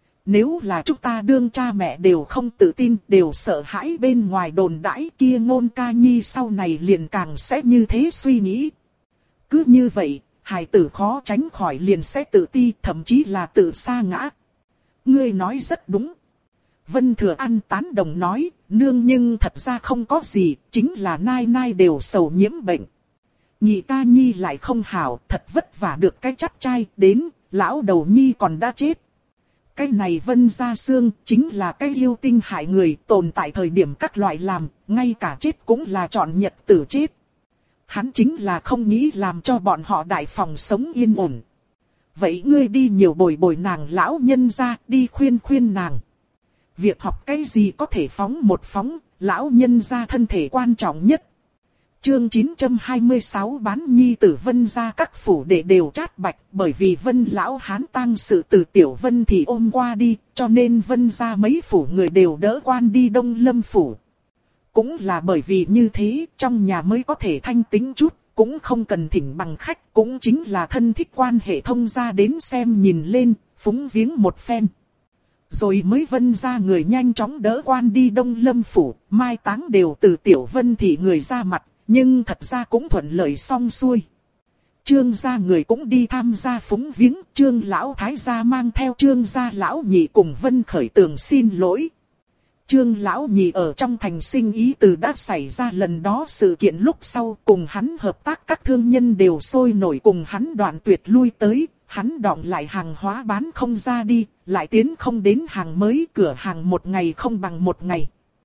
Nếu là chúng ta đương cha mẹ đều không tự tin, đều sợ hãi bên ngoài đồn đãi kia Ngôn ca nhi sau này liền càng sẽ như thế suy nghĩ. Cứ như vậy, hài tử khó tránh khỏi liền sẽ tự ti, thậm chí là tự sa ngã. Ngươi nói rất đúng. Vân Thừa An tán đồng nói, nương nhưng thật ra không có gì, chính là nai nai đều sầu nhiễm bệnh. Nhị ca nhi lại không hảo, thật vất vả được cái chắt trai, đến, lão đầu nhi còn đã chết. Cái này Vân gia xương, chính là cái yêu tinh hại người, tồn tại thời điểm các loại làm, ngay cả chết cũng là chọn nhật tử chết. Hắn chính là không nghĩ làm cho bọn họ đại phòng sống yên ổn. Vậy ngươi đi nhiều bồi bồi nàng lão nhân ra, đi khuyên khuyên nàng. Việc học cái gì có thể phóng một phóng, lão nhân gia thân thể quan trọng nhất. Chương 926 bán nhi tử Vân gia các phủ đệ đều chát bạch, bởi vì Vân lão hán tang sự từ Tiểu Vân thì ôm qua đi, cho nên Vân gia mấy phủ người đều đỡ quan đi Đông Lâm phủ. Cũng là bởi vì như thế, trong nhà mới có thể thanh tĩnh chút, cũng không cần thỉnh bằng khách, cũng chính là thân thích quan hệ thông gia đến xem nhìn lên, phúng viếng một phen. Rồi mới Vân gia người nhanh chóng đỡ quan đi Đông Lâm phủ, mai táng đều từ Tiểu Vân thị người ra mặt, nhưng thật ra cũng thuận lợi xong xuôi. Trương gia người cũng đi tham gia phúng viếng, Trương lão thái gia mang theo Trương gia lão nhị cùng Vân Khởi Tường xin lỗi. Trương lão nhị ở trong thành sinh ý từ đã xảy ra lần đó sự kiện lúc sau, cùng hắn hợp tác các thương nhân đều sôi nổi cùng hắn đoạn tuyệt lui tới. Hắn đọng lại hàng hóa bán không ra đi, lại tiến không đến hàng mới, cửa hàng một ngày không bằng một ngày.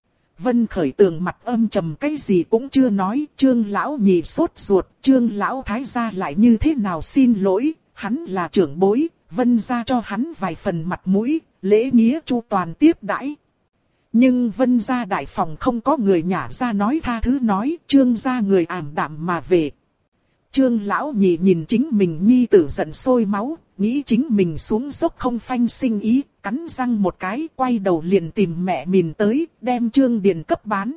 Vân Khởi Tường mặt âm trầm cái gì cũng chưa nói, Trương lão nhị sốt ruột, Trương lão thái gia lại như thế nào xin lỗi, hắn là trưởng bối, Vân gia cho hắn vài phần mặt mũi, lễ nghĩa chu toàn tiếp đãi. Nhưng Vân gia đại phòng không có người nhả ra nói tha thứ nói, Trương gia người ảm đạm mà về. Trương lão nhị nhìn chính mình nhi tử giận sôi máu, nghĩ chính mình xuống dốc không phanh sinh ý, cắn răng một cái, quay đầu liền tìm mẹ mình tới, đem Trương Điền cấp bán.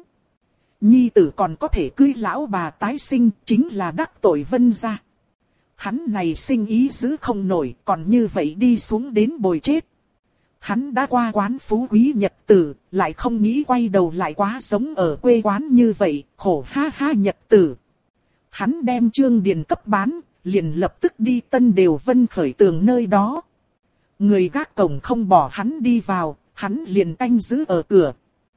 Nhi tử còn có thể cưới lão bà tái sinh, chính là đắc tội Vân gia. Hắn này sinh ý giữ không nổi, còn như vậy đi xuống đến bồi chết. Hắn đã qua quán phú quý nhật tử, lại không nghĩ quay đầu lại quá sống ở quê quán như vậy, khổ ha ha nhật tử. Hắn đem Trương Điền cấp bán, liền lập tức đi Tân Đều Vân Khởi Tường nơi đó. Người gác cổng không bỏ hắn đi vào, hắn liền canh giữ ở cửa.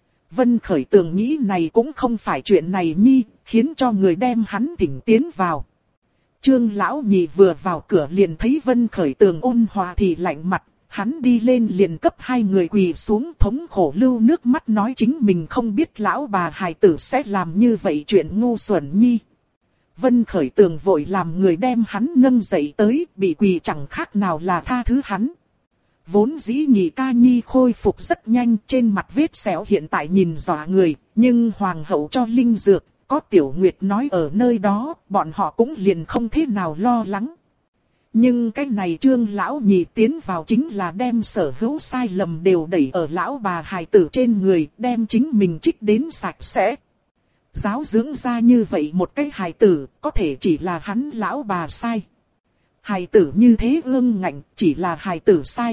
Vân Khởi Tường nghĩ này cũng không phải chuyện này nhi, khiến cho người đem hắn thỉnh tiến vào. Trương lão nhị vừa vào cửa liền thấy Vân Khởi Tường ôn hòa thì lạnh mặt, hắn đi lên liền cấp hai người quỳ xuống thống khổ lưu nước mắt nói chính mình không biết lão bà hài tử sẽ làm như vậy chuyện ngu xuẩn nhi. Vân Khởi Tường vội làm người đem hắn nâng dậy tới, bị quỳ chẳng khác nào là tha thứ hắn. Vốn dĩ Nhị ca nhi khôi phục rất nhanh, trên mặt vết sẹo hiện tại nhìn dọa người, nhưng hoàng hậu cho linh dược, có Tiểu Nguyệt nói ở nơi đó, bọn họ cũng liền không thế nào lo lắng. Nhưng cái này Trương lão nhị tiến vào chính là đem sở hữu sai lầm đều đẩy ở lão bà hài tử trên người, đem chính mình trích đến sạch sẽ. Giáo dưỡng ra như vậy một cái hài tử, có thể chỉ là hắn lão bà sai. Hài tử như thế ương ngạnh, chỉ là hài tử sai.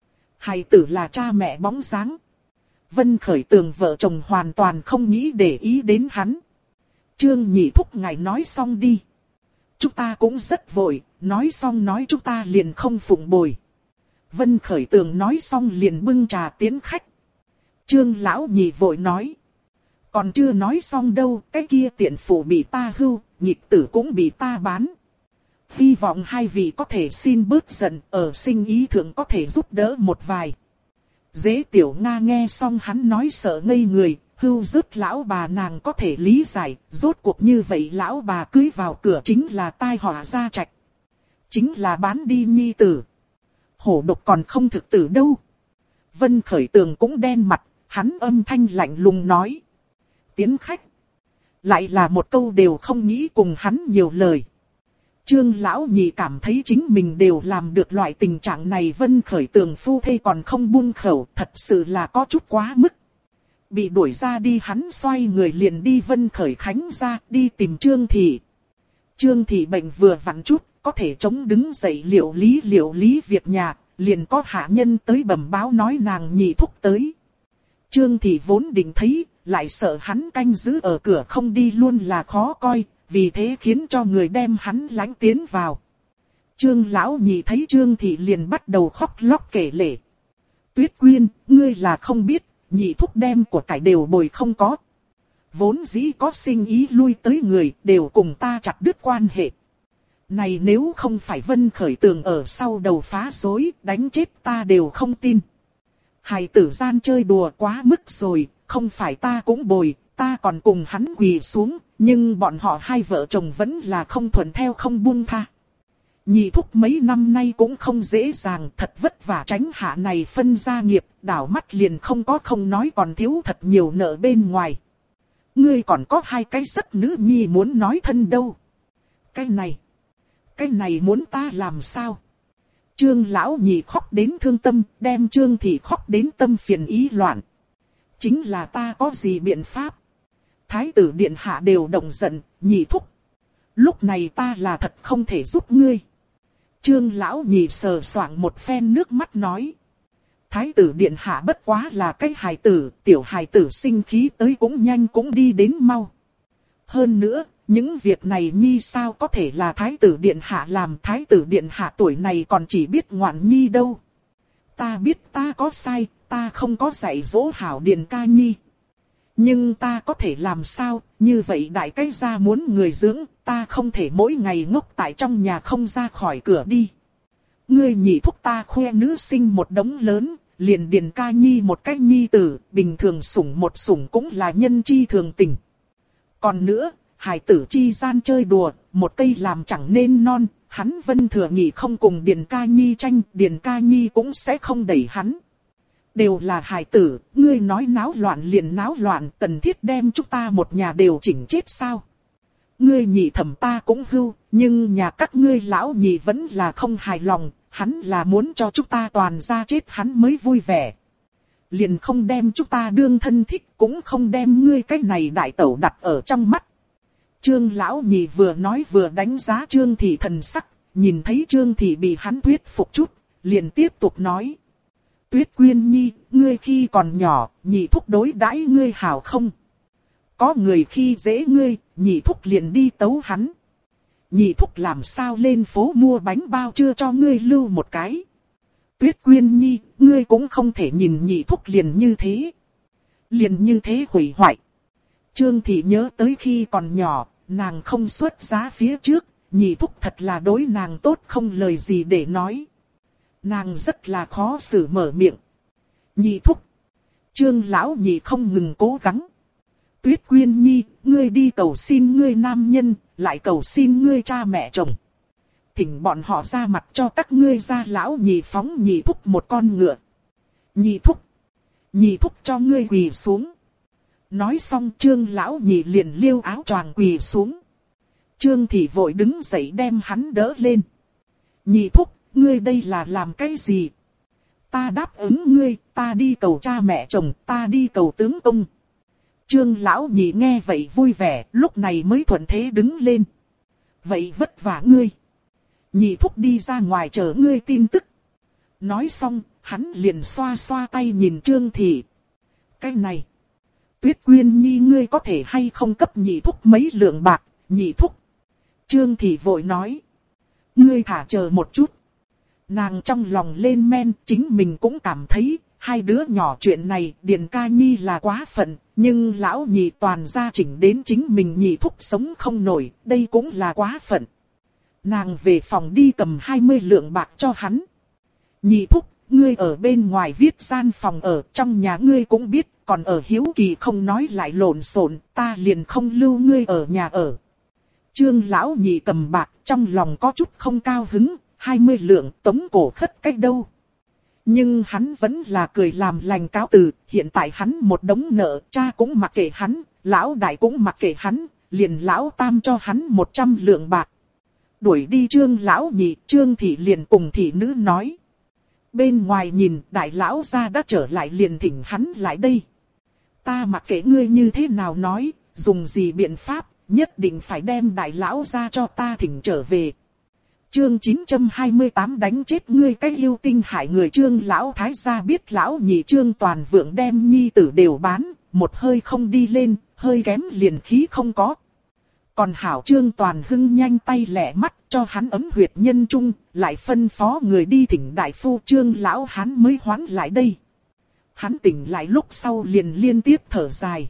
Hài tử là cha mẹ bóng dáng. Vân Khởi Tường vợ chồng hoàn toàn không nghĩ để ý đến hắn. Trương nhị thúc ngài nói xong đi. Chúng ta cũng rất vội, nói xong nói chúng ta liền không phụng bồi. Vân Khởi Tường nói xong liền bưng trà tiến khách. Trương lão nhị vội nói. Còn chưa nói xong đâu, cái kia tiện phụ bị ta hưu, nhị tử cũng bị ta bán. Hy vọng hai vị có thể xin bớt giận, ở sinh ý thượng có thể giúp đỡ một vài. Dễ Tiểu Nga nghe xong hắn nói sợ ngây người, hưu dứt lão bà nàng có thể lý giải, rốt cuộc như vậy lão bà cưới vào cửa chính là tai họa gia trạch. Chính là bán đi nhi tử. Hổ độc còn không thực tử đâu. Vân Khởi Tường cũng đen mặt, hắn âm thanh lạnh lùng nói. Tiến khách. Lại là một câu đều không nghĩ cùng hắn nhiều lời. Trương lão nhị cảm thấy chính mình đều làm được loại tình trạng này, Vân Khởi Tường phu thê còn không buông khẩu, thật sự là có chút quá mức. Bị đuổi ra đi hắn xoay người liền đi Vân Khởi Khánh ra, đi tìm Trương Thị. Trương Thị bệnh vừa vặn chút, có thể chống đứng dậy liệu lý việc nhà, liền có hạ nhân tới bẩm báo nói nàng nhị thúc tới. Trương Thị vốn định thấy, lại sợ hắn canh giữ ở cửa không đi luôn là khó coi, vì thế khiến cho người đem hắn lánh tiến vào. Trương lão nhị thấy Trương Thị liền bắt đầu khóc lóc kể lể. Tuyết Quyên, ngươi là không biết, nhị thúc đem của cải đều bồi không có. Vốn dĩ có sinh ý lui tới người đều cùng ta chặt đứt quan hệ. Này nếu không phải Vân Khởi Tường ở sau đầu phá rối, đánh chết ta đều không tin. Hài tử gian chơi đùa quá mức rồi, không phải ta cũng bồi, ta còn cùng hắn quỳ xuống, nhưng bọn họ hai vợ chồng vẫn là không thuận theo không buông tha. Nhị thúc mấy năm nay cũng không dễ dàng, thật vất vả tránh hạ này phân gia nghiệp, đảo mắt liền không có không nói còn thiếu thật nhiều nợ bên ngoài. Ngươi còn có hai cái rất nữ nhi muốn nói thân đâu. Cái này muốn ta làm sao? Trương lão nhị khóc đến thương tâm, đem Trương Thị khóc đến tâm phiền ý loạn. Chính là ta có gì biện pháp? Thái tử điện hạ đều động giận, nhị thúc. Lúc này ta là thật không thể giúp ngươi. Trương lão nhị sờ soạng một phen nước mắt nói. Thái tử điện hạ bất quá là cái hài tử, tiểu hài tử sinh khí tới cũng nhanh cũng đi đến mau. Hơn nữa, những việc này nhi sao có thể là thái tử điện hạ làm, thái tử điện hạ tuổi này còn chỉ biết ngoạn nhi đâu. Ta biết ta có sai, ta không có dạy dỗ hảo Điền ca nhi. Nhưng ta có thể làm sao, như vậy đại cái gia muốn người dưỡng, ta không thể mỗi ngày ngốc tại trong nhà không ra khỏi cửa đi. Ngươi nhị thúc ta khoe nữ sinh một đống lớn, liền Điền ca nhi một cái nhi tử, bình thường sủng một sủng cũng là nhân chi thường tình. Còn nữa, hài tử chi gian chơi đùa, một cây làm chẳng nên non, hắn Vân Thừa Nghị không cùng Điền ca nhi tranh, Điền ca nhi cũng sẽ không đẩy hắn. Đều là hài tử, ngươi nói náo loạn liền náo loạn, cần thiết đem chúng ta một nhà đều chỉnh chết sao? Ngươi nhị thẩm ta cũng hưu, nhưng nhà các ngươi lão nhị vẫn là không hài lòng, hắn là muốn cho chúng ta toàn ra chết hắn mới vui vẻ. Liền không đem chúng ta đương thân thích, cũng không đem ngươi cái này đại tẩu đặt ở trong mắt. Trương lão nhị vừa nói vừa đánh giá Trương Thị thần sắc, nhìn thấy Trương Thị bị hắn thuyết phục chút, liền tiếp tục nói. Tuyết Quyên nhi, ngươi khi còn nhỏ, nhị thúc đối đãi ngươi hảo không? Có người khi dễ ngươi, nhị thúc liền đi tấu hắn. Nhị thúc làm sao lên phố mua bánh bao chưa cho ngươi lưu một cái? Tuyết Quyên nhi, ngươi cũng không thể nhìn nhị thúc liền như thế. Liền như thế hủy hoại. Trương Thị nhớ tới khi còn nhỏ, nàng không xuất giá phía trước, nhị thúc thật là đối nàng tốt không lời gì để nói. Nàng rất là khó xử mở miệng. Nhị thúc. Trương lão nhị không ngừng cố gắng. Tuyết Quyên Nhi, ngươi đi cầu xin ngươi nam nhân, lại cầu xin ngươi cha mẹ chồng. Thỉnh bọn họ ra mặt cho các ngươi ra lão nhị phóng nhị thúc một con ngựa. Nhị thúc cho ngươi quỳ xuống. Nói xong Trương lão nhị liền liêu áo choàng quỳ xuống. Trương thị vội đứng dậy đem hắn đỡ lên. Nhị thúc, ngươi đây là làm cái gì? Ta đáp ứng ngươi, ta đi cầu cha mẹ chồng, ta đi cầu tướng công. Trương lão nhị nghe vậy vui vẻ, lúc này mới thuận thế đứng lên. Vậy vất vả ngươi. Nhị thúc đi ra ngoài chờ ngươi tin tức. Nói xong, hắn liền xoa xoa tay nhìn Trương thị. Cái này. Tuyết Quyên Nhi ngươi có thể hay không cấp nhị thúc mấy lượng bạc, nhị thúc. Trương thị vội nói. Ngươi thả chờ một chút. Nàng trong lòng lên men, chính mình cũng cảm thấy, hai đứa nhỏ chuyện này, Điền Ca Nhi là quá phận, nhưng lão nhị toàn gia chỉnh đến chính mình nhị thúc sống không nổi, đây cũng là quá phận. Nàng về phòng đi cầm 20 lượng bạc cho hắn. Nhị thúc, ngươi ở bên ngoài viết gian phòng ở, trong nhà ngươi cũng biết, còn ở hiếu kỳ không nói lại lộn xộn, ta liền không lưu ngươi ở nhà ở. Trương lão nhị cầm bạc, trong lòng có chút không cao hứng, 20 lượng tống cổ khất cách đâu. Nhưng hắn vẫn là cười làm lành cáo từ, hiện tại hắn một đống nợ, cha cũng mặc kệ hắn, lão đại cũng mặc kệ hắn, liền lão tam cho hắn 100 lượng bạc. Đuổi đi Trương lão nhị, Trương thị liền cùng thị nữ nói. Bên ngoài nhìn đại lão gia đã trở lại liền thỉnh hắn lại đây. Ta mặc kệ ngươi như thế nào nói, dùng gì biện pháp, nhất định phải đem đại lão gia cho ta thỉnh trở về. Chương 928 đánh chết ngươi cái yêu tinh hại người. Trương lão thái gia biết lão nhị Trương Toàn Vượng đem nhi tử đều bán, một hơi không đi lên, hơi kém liền khí không có. Còn hảo Trương Toàn Hưng nhanh tay lẹ mắt cho hắn ấm huyệt nhân trung, lại phân phó người đi thỉnh đại phu Trương lão hắn mới hoán lại đây. Hắn tỉnh lại lúc sau liền liên tiếp thở dài.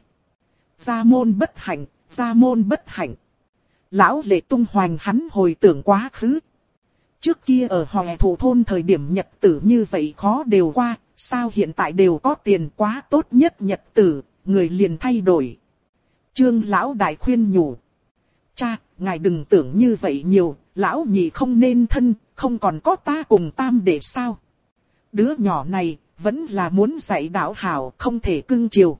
Gia môn bất hạnh, gia môn bất hạnh. Lão lệ tung hoành hắn hồi tưởng quá khứ. Trước kia ở Hòe Thủ thôn thời điểm nhật tử như vậy khó đều qua, sao hiện tại đều có tiền quá tốt nhất nhật tử, người liền thay đổi. Trương lão đại khuyên nhủ. Cha, ngài đừng tưởng như vậy nhiều, lão nhị không nên thân, không còn có ta cùng tam để sao. Đứa nhỏ này, vẫn là muốn dạy đạo hảo, không thể cưng chiều.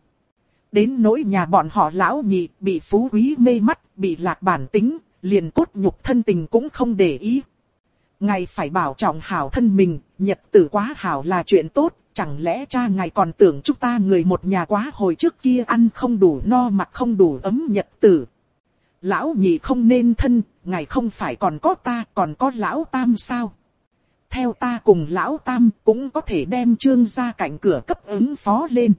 Đến nỗi nhà bọn họ lão nhị, bị phú quý mê mắt, bị lạc bản tính, liền cốt nhục thân tình cũng không để ý. Ngài phải bảo trọng hảo thân mình, nhật tử quá hảo là chuyện tốt, chẳng lẽ cha ngài còn tưởng chúng ta người một nhà quá hồi trước kia ăn không đủ no mặc không đủ ấm nhật tử. Lão nhị không nên thân, ngài không phải còn có ta, còn có lão tam sao? Theo ta cùng lão tam cũng có thể đem Trương gia cạnh cửa cấp ứng phó lên.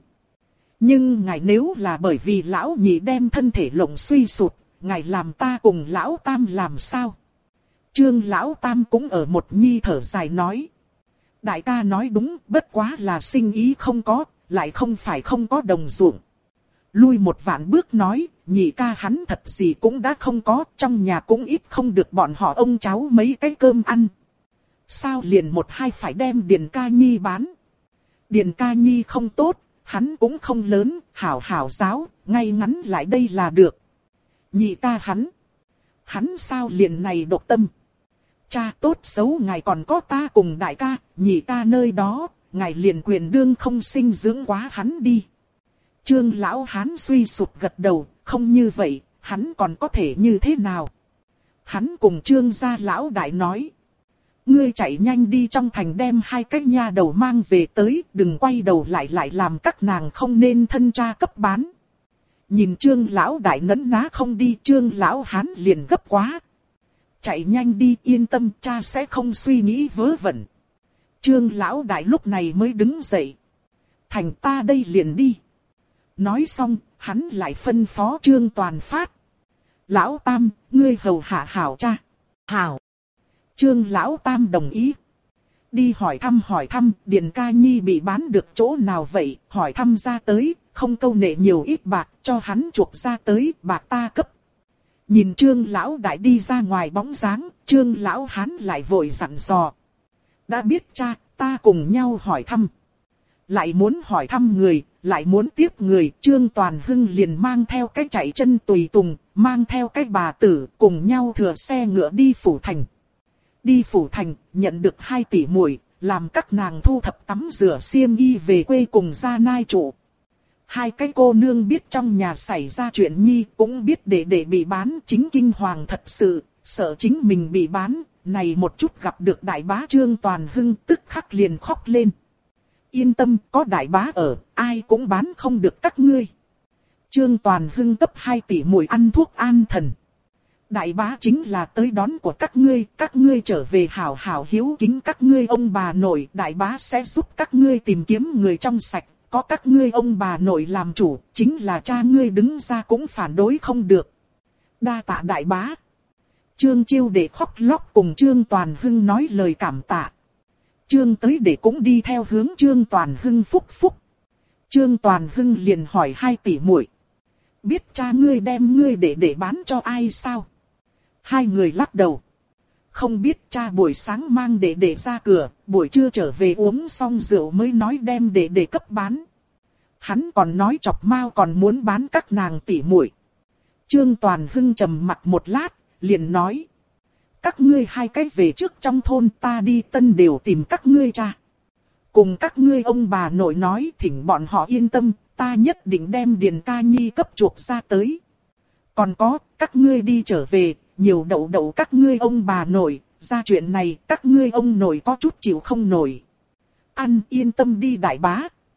Nhưng ngài nếu là bởi vì lão nhị đem thân thể lộng suy sụt, ngài làm ta cùng lão tam làm sao? Trương lão tam cũng ở một nhi thở dài nói. Đại ca nói đúng, bất quá là sinh ý không có, lại không phải không có đồng ruộng. Lui một vạn bước nói, nhị ca hắn thật gì cũng đã không có, trong nhà cũng ít không được bọn họ ông cháu mấy cái cơm ăn. Sao liền một hai phải đem Điền Ca Nhi bán? Điền Ca Nhi không tốt, hắn cũng không lớn, hảo hảo giáo, ngay ngắn lại đây là được. Nhị ca hắn sao liền này độc tâm? Cha tốt xấu ngài còn có ta cùng đại ca, nhị ca nơi đó, ngài liền quyền đương không sinh dưỡng quá hắn đi. Trương lão hán suy sụp gật đầu, không như vậy, hắn còn có thể như thế nào? Hắn cùng Trương gia lão đại nói. Ngươi chạy nhanh đi trong thành đem hai cái nha đầu mang về tới, đừng quay đầu lại làm các nàng không nên thân cha cấp bán. Nhìn Trương lão đại nấn ná không đi, Trương lão hán liền gấp quá. Chạy nhanh đi, yên tâm, cha sẽ không suy nghĩ vớ vẩn. Trương lão đại lúc này mới đứng dậy. Thành ta đây liền đi. Nói xong, hắn lại phân phó Trương Toàn Phát. Lão Tam, ngươi hầu hạ hảo cha. Hảo. Trương Lão Tam đồng ý. Đi hỏi thăm, Điền Ca Nhi bị bán được chỗ nào vậy, hỏi thăm ra tới, không câu nệ nhiều ít bạc, cho hắn chuộc ra tới, bạc ta cấp. Nhìn Trương lão đại đi ra ngoài bóng dáng, Trương lão hán lại vội dặn dò. Đã biết cha, ta cùng nhau hỏi thăm. Lại muốn hỏi thăm người, lại muốn tiếp người, Trương Toàn Hưng liền mang theo cái chạy chân tùy tùng, mang theo cái bà tử, cùng nhau thừa xe ngựa đi phủ thành. Đi phủ thành, nhận được 2 tỷ muội, làm các nàng thu thập tắm rửa xiêm y về quê cùng ra nai trụ. 2 cái cô nương biết trong nhà xảy ra chuyện nhi, cũng biết đệ đệ bị bán, chính kinh hoàng thật sự, sợ chính mình bị bán, này một chút gặp được đại bá Trương Toàn Hưng tức khắc liền khóc lên. Yên tâm, có đại bá ở, ai cũng bán không được các ngươi. Trương Toàn Hưng cấp 2 tỷ muội ăn thuốc an thần. Đại bá chính là tới đón của các ngươi trở về hảo hảo hiếu kính các ngươi ông bà nội, đại bá sẽ giúp các ngươi tìm kiếm người trong sạch, có các ngươi ông bà nội làm chủ, chính là cha ngươi đứng ra cũng phản đối không được. Đa tạ đại bá. Trương Chiêu Đệ khóc lóc cùng Trương Toàn Hưng nói lời cảm tạ. Trương Tới Đệ cũng đi theo hướng Trương Toàn Hưng phúc phúc. Trương Toàn Hưng liền hỏi 2 tỷ muội, biết cha ngươi đem ngươi để bán cho ai sao? 2 người lắc đầu. Không biết, cha buổi sáng mang để ra cửa, buổi trưa trở về uống xong rượu mới nói đem để cấp bán. Hắn còn nói chọc mao còn muốn bán các nàng tỷ muội. Trương Toàn Hưng trầm mặt một lát, liền nói. Các ngươi 2 cái về trước trong thôn, ta đi Tân đều tìm các ngươi cha. Cùng các ngươi ông bà nội nói thỉnh bọn họ yên tâm, ta nhất định đem Điền Ca Nhi cấp chuộc ra tới. Còn có, các ngươi đi trở về, nhiều đậu các ngươi ông bà nội, ra chuyện này các ngươi ông nội có chút chịu không nổi. Ăn yên tâm đi đại bá.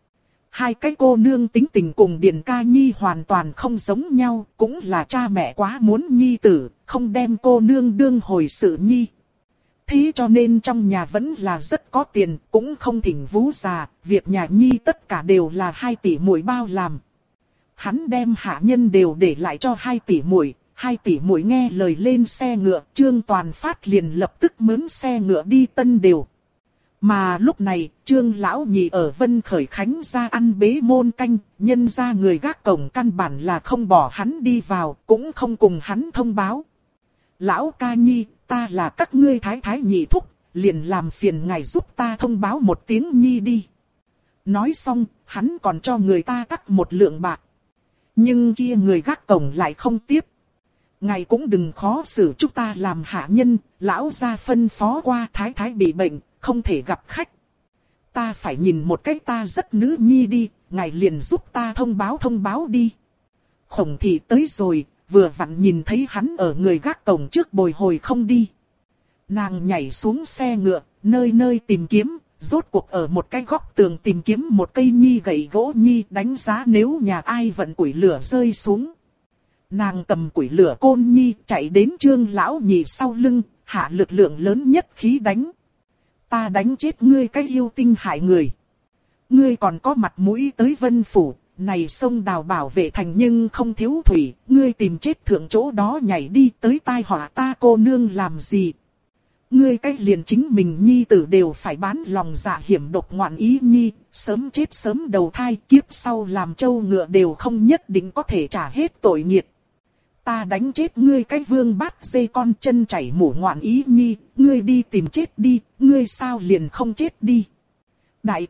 2 cái cô nương tính tình cùng Điền Ca Nhi hoàn toàn không giống nhau, cũng là cha mẹ quá muốn nhi tử, không đem cô nương đương hồi sự nhi. Thế cho nên trong nhà vẫn là rất có tiền, cũng không thỉnh vú già, việc nhà nhi tất cả đều là 2 tỷ muội bao làm. Hắn đem hạ nhân đều để lại cho 2 tỷ muội. 2 tỷ muội nghe lời lên xe ngựa, Trương Toàn Phát liền lập tức mướn xe ngựa đi Tân đều. Mà lúc này, Trương Lão Nhị ở Vân Khởi Khánh ra ăn bế môn canh, nhân ra người gác cổng căn bản là không bỏ hắn đi vào, cũng không cùng hắn thông báo. Lão Ca Nhi, ta là các ngươi thái thái nhị thúc, liền làm phiền ngài giúp ta thông báo một tiếng nhi đi. Nói xong, hắn còn cho người ta cắt 1 lượng bạc. Nhưng kia người gác cổng lại không tiếp. Ngài cũng đừng khó xử chúng ta làm hạ nhân, lão gia phân phó qua thái thái bị bệnh, không thể gặp khách. Ta phải nhìn một cách ta rất nữ nhi đi, ngài liền giúp ta thông báo đi. Khổng Thị tới rồi, vừa vặn nhìn thấy hắn ở người gác cổng trước bồi hồi không đi. Nàng nhảy xuống xe ngựa, nơi nơi tìm kiếm, rốt cuộc ở một cái góc tường tìm kiếm một cây nhi gậy gỗ nhi, đánh giá nếu nhà ai vận củi lửa rơi xuống. Nàng cầm củi lửa côn nhi chạy đến Trương Lão Nhị sau lưng, hạ lực lượng lớn nhất khí đánh. Ta đánh chết ngươi cái yêu tinh hại người. Ngươi còn có mặt mũi tới Vân Phủ, này sông đào bảo vệ thành nhưng không thiếu thủy, ngươi tìm chết thượng chỗ đó nhảy đi tới tai họa ta cô nương làm gì. Ngươi cái liền chính mình nhi tử đều phải bán lòng dạ hiểm độc ngoạn ý nhi, sớm chết sớm đầu thai, kiếp sau làm trâu ngựa đều không nhất định có thể trả hết tội nghiệt. Ta đánh chết ngươi cái vương bát dê con chân chảy mủ ngoạn ý nhi, ngươi đi tìm chết đi, ngươi sao liền không chết đi. Đại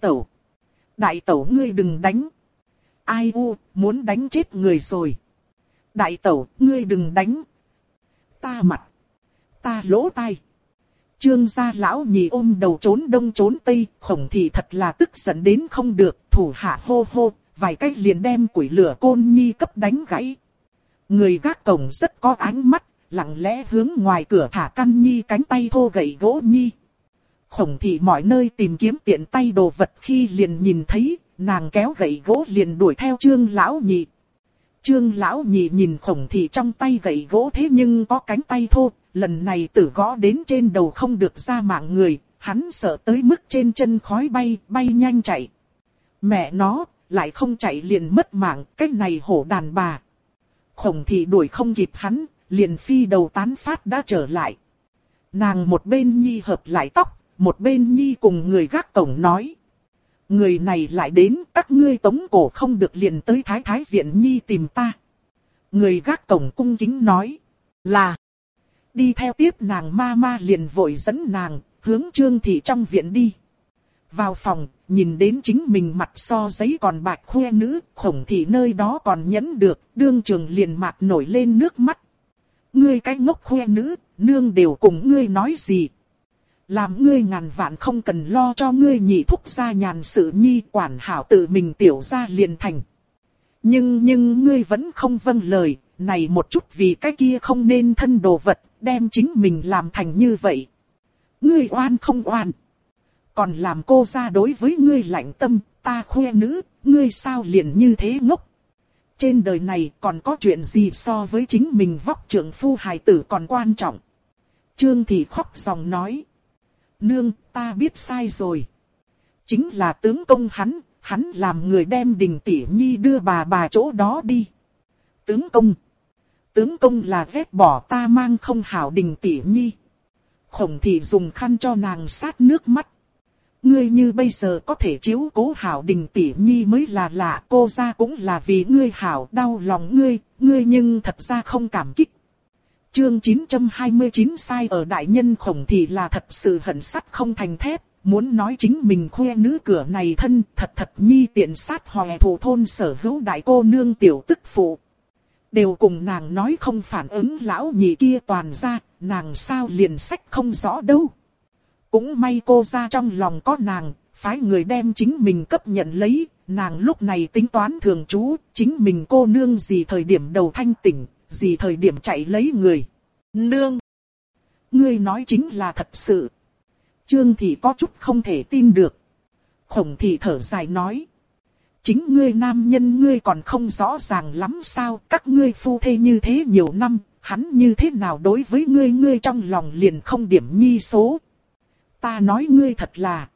tẩu ngươi đừng đánh. Ai u, muốn đánh chết người rồi. Đại tẩu, ngươi đừng đánh. Ta mặt, ta lỗ tai. Trương gia lão nhị ôm đầu trốn đông trốn tây, Khổng Thị thật là tức giận đến không được, thủ hạ hô hô, vài cách liền đem củi lửa côn nhi cấp đánh gãy. Người gác cổng rất có ánh mắt, lặng lẽ hướng ngoài cửa thả căn nhi cánh tay thô gậy gỗ nhi. Khổng Thị mọi nơi tìm kiếm tiện tay đồ vật khi liền nhìn thấy, nàng kéo gậy gỗ liền đuổi theo Trương lão nhị. Trương lão nhị nhìn Khổng Thị trong tay gậy gỗ thế nhưng có cánh tay thô, lần này tử gõ đến trên đầu không được ra mạng người, hắn sợ tới mức trên chân khói bay nhanh chạy. Mẹ nó, lại không chạy liền mất mạng, cái này hổ đàn bà. Khổng Thị đuổi không kịp hắn, liền phi đầu tán phát đã trở lại. Nàng một bên nhi hợp lại tóc, một bên nhi cùng người gác cổng nói. Người này lại đến, các ngươi tống cổ không được liền tới thái thái viện nhi tìm ta. Người gác cổng cung kính nói. Là. Đi theo tiếp nàng ma liền vội dẫn nàng, hướng Trương Thị trong viện đi. Vào phòng, nhìn đến chính mình mặt so giấy còn bạch khoe nữ, Khổng Thị nơi đó còn nhẫn được, đương trường liền mạc nổi lên nước mắt. Ngươi cái ngốc khoe nữ, nương đều cùng ngươi nói gì? Làm ngươi ngàn vạn không cần lo cho ngươi nhị thúc gia nhàn sự nhi, quản hảo tự mình tiểu gia liền thành. Nhưng ngươi vẫn không vâng lời, này một chút vì cái kia không nên thân đồ vật, đem chính mình làm thành như vậy. Ngươi oan không oan? Còn làm cô gia đối với ngươi lạnh tâm, ta khoe nữ, ngươi sao liền như thế ngốc? Trên đời này còn có chuyện gì so với chính mình vóc trượng phu hài tử còn quan trọng? Trương Thị khóc ròng nói. Nương, ta biết sai rồi. Chính là tướng công hắn làm người đem Đình tỷ nhi đưa bà chỗ đó đi. Tướng công là ghét bỏ ta mang không hảo Đình tỷ nhi. Khổng Thị dùng khăn cho nàng sát nước mắt. Ngươi như bây giờ có thể chiếu cố hảo Đình tỷ nhi mới là lạ, cô gia cũng là vì ngươi hảo, đau lòng ngươi nhưng thật ra không cảm kích. Chương 929 sai ở đại nhân Khổng Thị là thật sự hận sắt không thành thép, muốn nói chính mình khoe nữ cửa này thân thật nhi tiện sát hòe thủ thôn sở hữu đại cô nương tiểu tức phụ. Đều cùng nàng nói không phản ứng lão nhị kia toàn ra, nàng sao liền sách không rõ đâu. Cũng may cô ra trong lòng có nàng, phái người đem chính mình cấp nhận lấy, nàng lúc này tính toán thường trú, chính mình cô nương gì thời điểm đầu thanh tỉnh, gì thời điểm chạy lấy người. Nương! Ngươi nói chính là thật sự. Trương Thị có chút không thể tin được. Khổng Thị thở dài nói. Chính ngươi nam nhân ngươi còn không rõ ràng lắm sao, các ngươi phu thê như thế nhiều năm, hắn như thế nào đối với ngươi trong lòng liền không điểm nhi số. Ta nói ngươi thật là.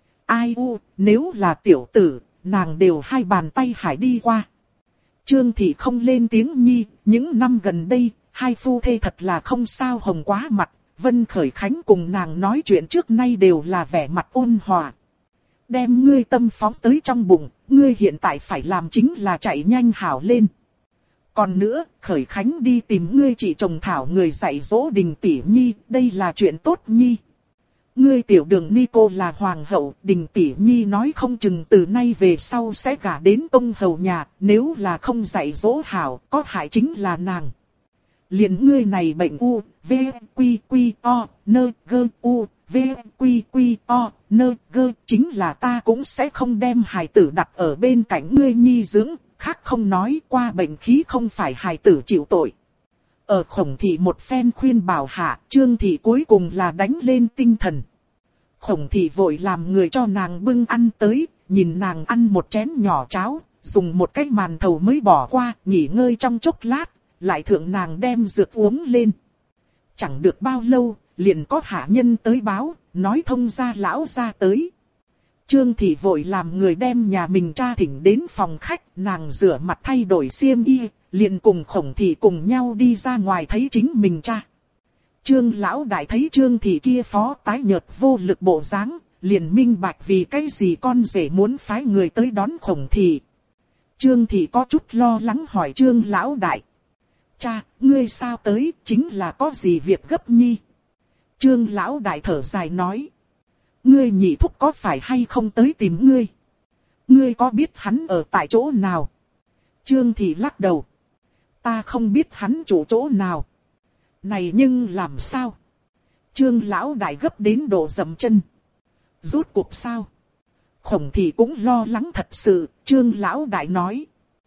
Ai u, nếu là tiểu tử, nàng đều hai bàn tay hải đi qua. Trương Thị không lên tiếng nhi, những năm gần đây, hai phu thê thật là không sao hồng quá mặt. Vân Khởi Khánh cùng nàng nói chuyện trước nay đều là vẻ mặt ôn hòa. Đem ngươi tâm phóng tới trong bụng, ngươi hiện tại phải làm chính là chạy nhanh hảo lên. Còn nữa, Khởi Khánh đi tìm ngươi chị chồng thảo người dạy dỗ Đình tỷ nhi, đây là chuyện tốt nhi. Ngươi tiểu đường ni cô là hoàng hậu, Đình tỷ nhi nói không chừng từ nay về sau sẽ gả đến tông hầu nhà, nếu là không dạy dỗ hảo, có hại chính là nàng. Liền ngươi này bệnh u, v, quy quy o, nơ gơ u, v, quy quy o, nơ gơ, chính là ta cũng sẽ không đem hài tử đặt ở bên cạnh ngươi nhi dưỡng, khác không nói qua bệnh khí không phải hài tử chịu tội. Ở Khổng Thị một phen khuyên bảo hạ, Trương Thị cuối cùng là đánh lên tinh thần. Khổng Thị vội làm người cho nàng bưng ăn tới, nhìn nàng ăn một chén nhỏ cháo, dùng một cái màn thầu mới bỏ qua, nghỉ ngơi trong chốc lát, lại thượng nàng đem dược uống lên. Chẳng được bao lâu, liền có hạ nhân tới báo, nói thông gia lão ra tới. Trương Thị vội làm người đem nhà mình cha thỉnh đến phòng khách, nàng rửa mặt thay đổi xiêm y, liền cùng Khổng Thị cùng nhau đi ra ngoài thấy chính mình cha. Trương lão đại thấy Trương Thị kia phó tái nhợt vô lực bộ dáng, liền minh bạch vì cái gì con rể muốn phái người tới đón Khổng Thị. Trương Thị có chút lo lắng hỏi Trương lão đại. Cha, ngươi sao tới, chính là có gì việc gấp nhi? Trương lão đại thở dài nói. Ngươi nhị thúc có phải hay không tới tìm ngươi? Ngươi có biết hắn ở tại chỗ nào? Trương Thị lắc đầu. Ta không biết hắn chủ chỗ nào. Này nhưng làm sao? Trương lão đại gấp đến độ dậm chân. Rốt cuộc sao? Khổng Thị cũng lo lắng thật sự, Trương lão đại nói.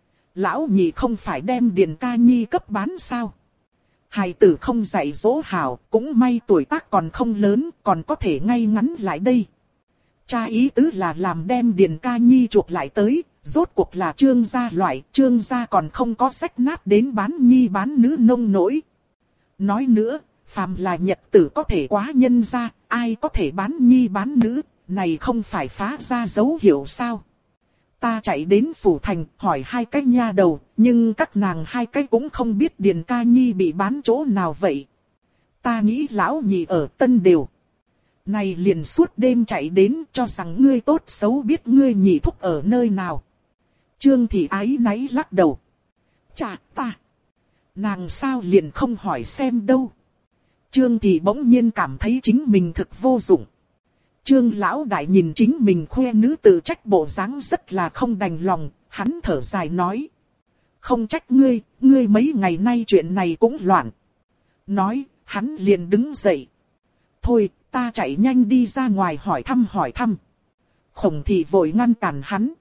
Lão nhị không phải đem Điền Ca Nhi cấp bán sao? Hài tử không dạy dỗ hảo, cũng may tuổi tác còn không lớn, còn có thể ngay ngắn lại đây. Cha ý tứ là làm đem Điền Ca Nhi chuộc lại tới, rốt cuộc là Trương gia loại, Trương gia còn không có sách nát đến bán nhi bán nữ nông nỗi. Nói nữa, phàm là nhật tử có thể quá nhân gia, ai có thể bán nhi bán nữ, này không phải phá ra dấu hiệu sao? Ta chạy đến phủ thành hỏi hai cái nha đầu, nhưng các nàng hai cái cũng không biết Điền Ca Nhi bị bán chỗ nào vậy. Ta nghĩ lão nhị ở Tân Đều. Này liền suốt đêm chạy đến cho rằng ngươi tốt xấu biết ngươi nhị thúc ở nơi nào. Trương Thị ái náy lắc đầu. Chà ta. Nàng sao liền không hỏi xem đâu. Trương Thị bỗng nhiên cảm thấy chính mình thực vô dụng. Trương Lão Đại nhìn chính mình khoe nữ tự trách bộ dáng rất là không đành lòng, hắn thở dài nói. Không trách ngươi, ngươi mấy ngày nay chuyện này cũng loạn. Nói, hắn liền đứng dậy. Thôi, ta chạy nhanh đi ra ngoài hỏi thăm. Khổng Thị vội ngăn cản hắn.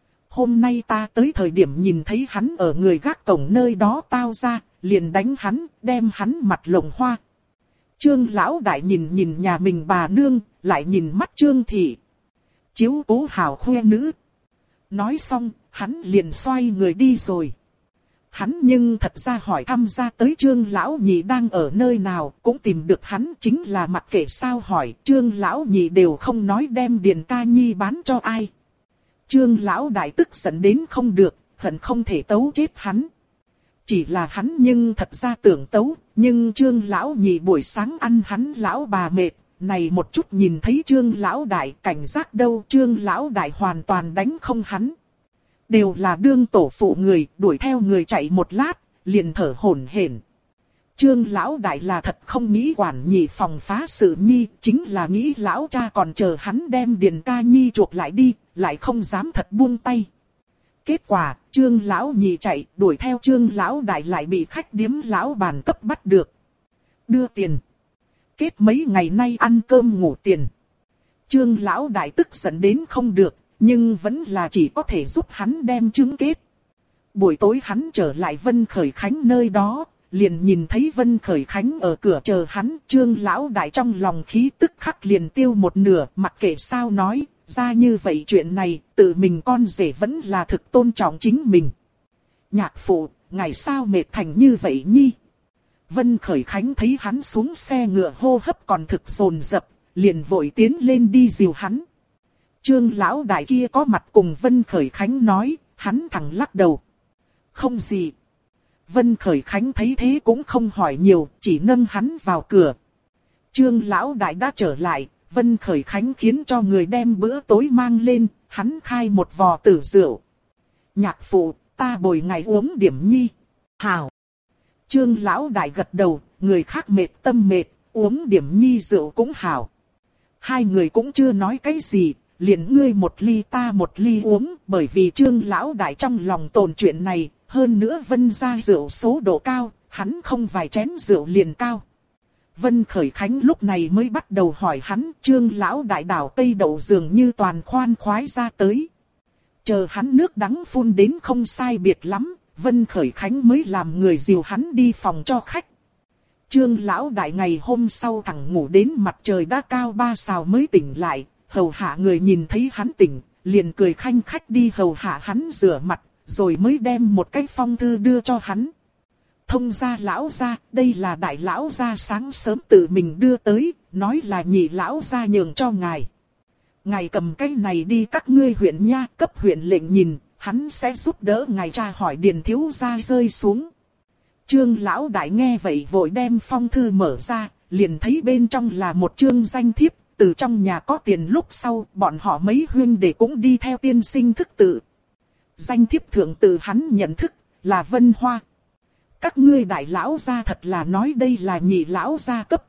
Hôm nay ta tới thời điểm nhìn thấy hắn ở người gác cổng nơi đó tao ra, liền đánh hắn, đem hắn mặt lồng hoa. Trương Lão Đại nhìn nhà mình bà nương, lại nhìn mắt Trương Thị. Chiếu cố hảo khoe nữ. Nói xong, hắn liền xoay người đi rồi. Hắn nhưng thật ra hỏi thăm ra tới Trương Lão Nhị đang ở nơi nào, cũng tìm được hắn, chính là mặc kệ sao hỏi, Trương Lão Nhị đều không nói đem Điền Ca Nhi bán cho ai. Trương Lão Đại tức giận đến không được, hận không thể tấu chết hắn. Chỉ là hắn nhưng thật ra tưởng tấu, nhưng Trương Lão Nhị buổi sáng ăn hắn lão bà mệt, này một chút nhìn thấy Trương Lão Đại cảnh giác đâu, Trương Lão Đại hoàn toàn đánh không hắn. Đều là đương tổ phụ người, đuổi theo người chạy một lát, liền thở hổn hển. Trương Lão Đại là thật không nghĩ quản nhị phòng phá sự nhi, chính là nghĩ lão cha còn chờ hắn đem Điền Ca Nhi chuộc lại đi, lại không dám thật buông tay. Kết quả, Trương Lão Nhị chạy, đuổi theo Trương Lão Đại lại bị khách điếm lão bàn cấp bắt được. Đưa tiền. Kết mấy ngày nay ăn cơm ngủ tiền. Trương Lão Đại tức giận đến không được, nhưng vẫn là chỉ có thể giúp hắn đem chứng kết. Buổi tối hắn trở lại Vân Khởi Khánh nơi đó, liền nhìn thấy Vân Khởi Khánh ở cửa chờ hắn. Trương Lão Đại trong lòng khí tức khắc liền tiêu một nửa, mặc kệ sao nói, ra như vậy chuyện này, tự mình con rể vẫn là thực tôn trọng chính mình. Nhạc phụ, ngày sao mệt thành như vậy nhi? Vân Khởi Khánh thấy hắn xuống xe ngựa hô hấp còn thực dồn dập, liền vội tiến lên đi dìu hắn. Trương Lão Đại kia có mặt cùng Vân Khởi Khánh nói, hắn thẳng lắc đầu. Không gì. Vân Khởi Khánh thấy thế cũng không hỏi nhiều, chỉ nâng hắn vào cửa. Trương Lão Đại đã trở lại, Vân Khởi Khánh khiến cho người đem bữa tối mang lên, hắn khai một vò tử rượu. Nhạc phụ, ta bồi ngày uống điểm nhi. Hảo. Trương Lão Đại gật đầu, người khác mệt tâm mệt, uống điểm nhi rượu cũng hảo. Hai người cũng chưa nói cái gì, liền ngươi một ly ta một ly uống, bởi vì Trương Lão Đại trong lòng tồn chuyện này, hơn nữa Vân gia rượu số độ cao, hắn không vài chén rượu liền cao. Vân Khởi Khánh lúc này mới bắt đầu hỏi hắn, Trương Lão Đại đảo cây đậu dường như toàn khoan khoái ra tới. Chờ hắn nước đắng phun đến không sai biệt lắm, Vân Khởi Khánh mới làm người dìu hắn đi phòng cho khách. Trương Lão Đại ngày hôm sau thẳng ngủ đến mặt trời đã cao 3 sào mới tỉnh lại, hầu hạ người nhìn thấy hắn tỉnh, liền cười khanh khách đi hầu hạ hắn rửa mặt, rồi mới đem một cái phong thư đưa cho hắn. Thông gia lão gia, đây là đại lão gia sáng sớm tự mình đưa tới, nói là nhị lão gia nhường cho ngài. Ngài cầm cái này đi các ngươi huyện nha, cấp huyện lệnh nhìn, hắn sẽ giúp đỡ ngài tra hỏi Điền thiếu gia rơi xuống. Trương Lão Đại nghe vậy vội đem phong thư mở ra, liền thấy bên trong là một chương danh thiếp, từ trong nhà có tiền lúc sau, bọn họ mấy huynh đệ cũng đi theo tiên sinh thức tự. Danh thiếp thượng từ hắn nhận thức, là Vân Hoa. Các ngươi đại lão gia thật là nói đây là nhị lão gia cấp.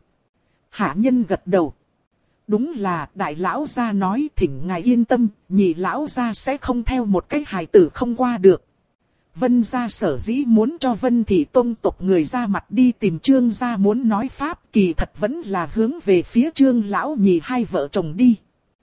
Hạ nhân gật đầu. Đúng là đại lão gia nói thỉnh ngài yên tâm, nhị lão gia sẽ không theo một cái hài tử không qua được. Vân gia sở dĩ muốn cho Vân thị tông tộc người ra mặt đi tìm Trương gia muốn nói pháp, kỳ thật vẫn là hướng về phía Trương lão nhị hai vợ chồng đi.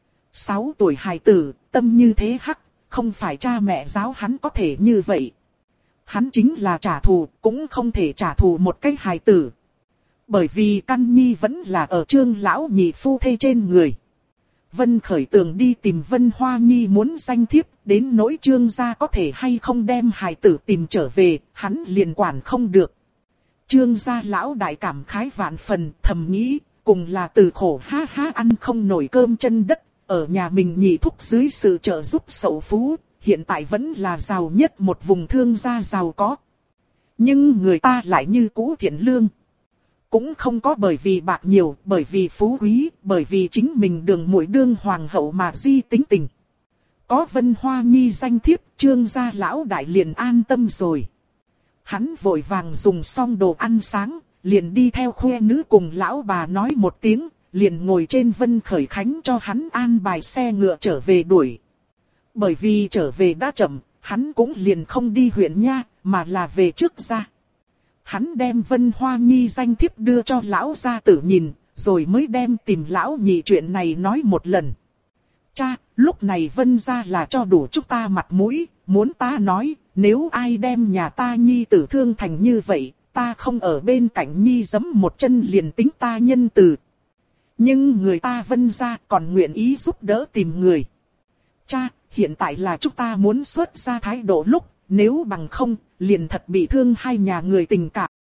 6 tuổi hài tử, tâm như thế hắc, không phải cha mẹ giáo hắn có thể như vậy. Hắn chính là trả thù, cũng không thể trả thù một cái hài tử. Bởi vì căn nhi vẫn là ở Trương lão nhị phu thê trên người. Vân Khởi Tường đi tìm Vân Hoa Nhi muốn danh thiếp, đến nỗi Trương gia có thể hay không đem hài tử tìm trở về, hắn liền quản không được. Trương gia lão đại cảm khái vạn phần, thầm nghĩ, cùng là từ khổ ha ha ăn không nổi cơm chân đất, ở nhà mình nhị thúc dưới sự trợ giúp sậu phú, hiện tại vẫn là giàu nhất một vùng thương gia giàu có. Nhưng người ta lại như cũ thiện lương. Cũng không có bởi vì bạc nhiều, bởi vì phú quý, bởi vì chính mình đường muội đương hoàng hậu mà di tính tình. Có Vân Hoa Nhi danh thiếp, Trương gia lão đại liền an tâm rồi. Hắn vội vàng dùng xong đồ ăn sáng, liền đi theo khuê nữ cùng lão bà nói một tiếng, liền ngồi trên Vân Khởi Khánh cho hắn an bài xe ngựa trở về đuổi. Bởi vì trở về đã chậm, hắn cũng liền không đi huyện nha, mà là về trước ra. Hắn đem Vân Hoa Nhi danh thiếp đưa cho lão gia tử nhìn, rồi mới đem tìm lão nhị chuyện này nói một lần. Cha, lúc này Vân gia là cho đủ chúng ta mặt mũi, muốn ta nói, nếu ai đem nhà ta Nhi tử thương thành như vậy, ta không ở bên cạnh Nhi giẫm một chân liền tính ta nhân từ. Nhưng người ta Vân gia còn nguyện ý giúp đỡ tìm người. Cha, hiện tại là chúng ta muốn xuất ra thái độ lúc, nếu bằng không, liền thật bị thương hai nhà người tình cảm.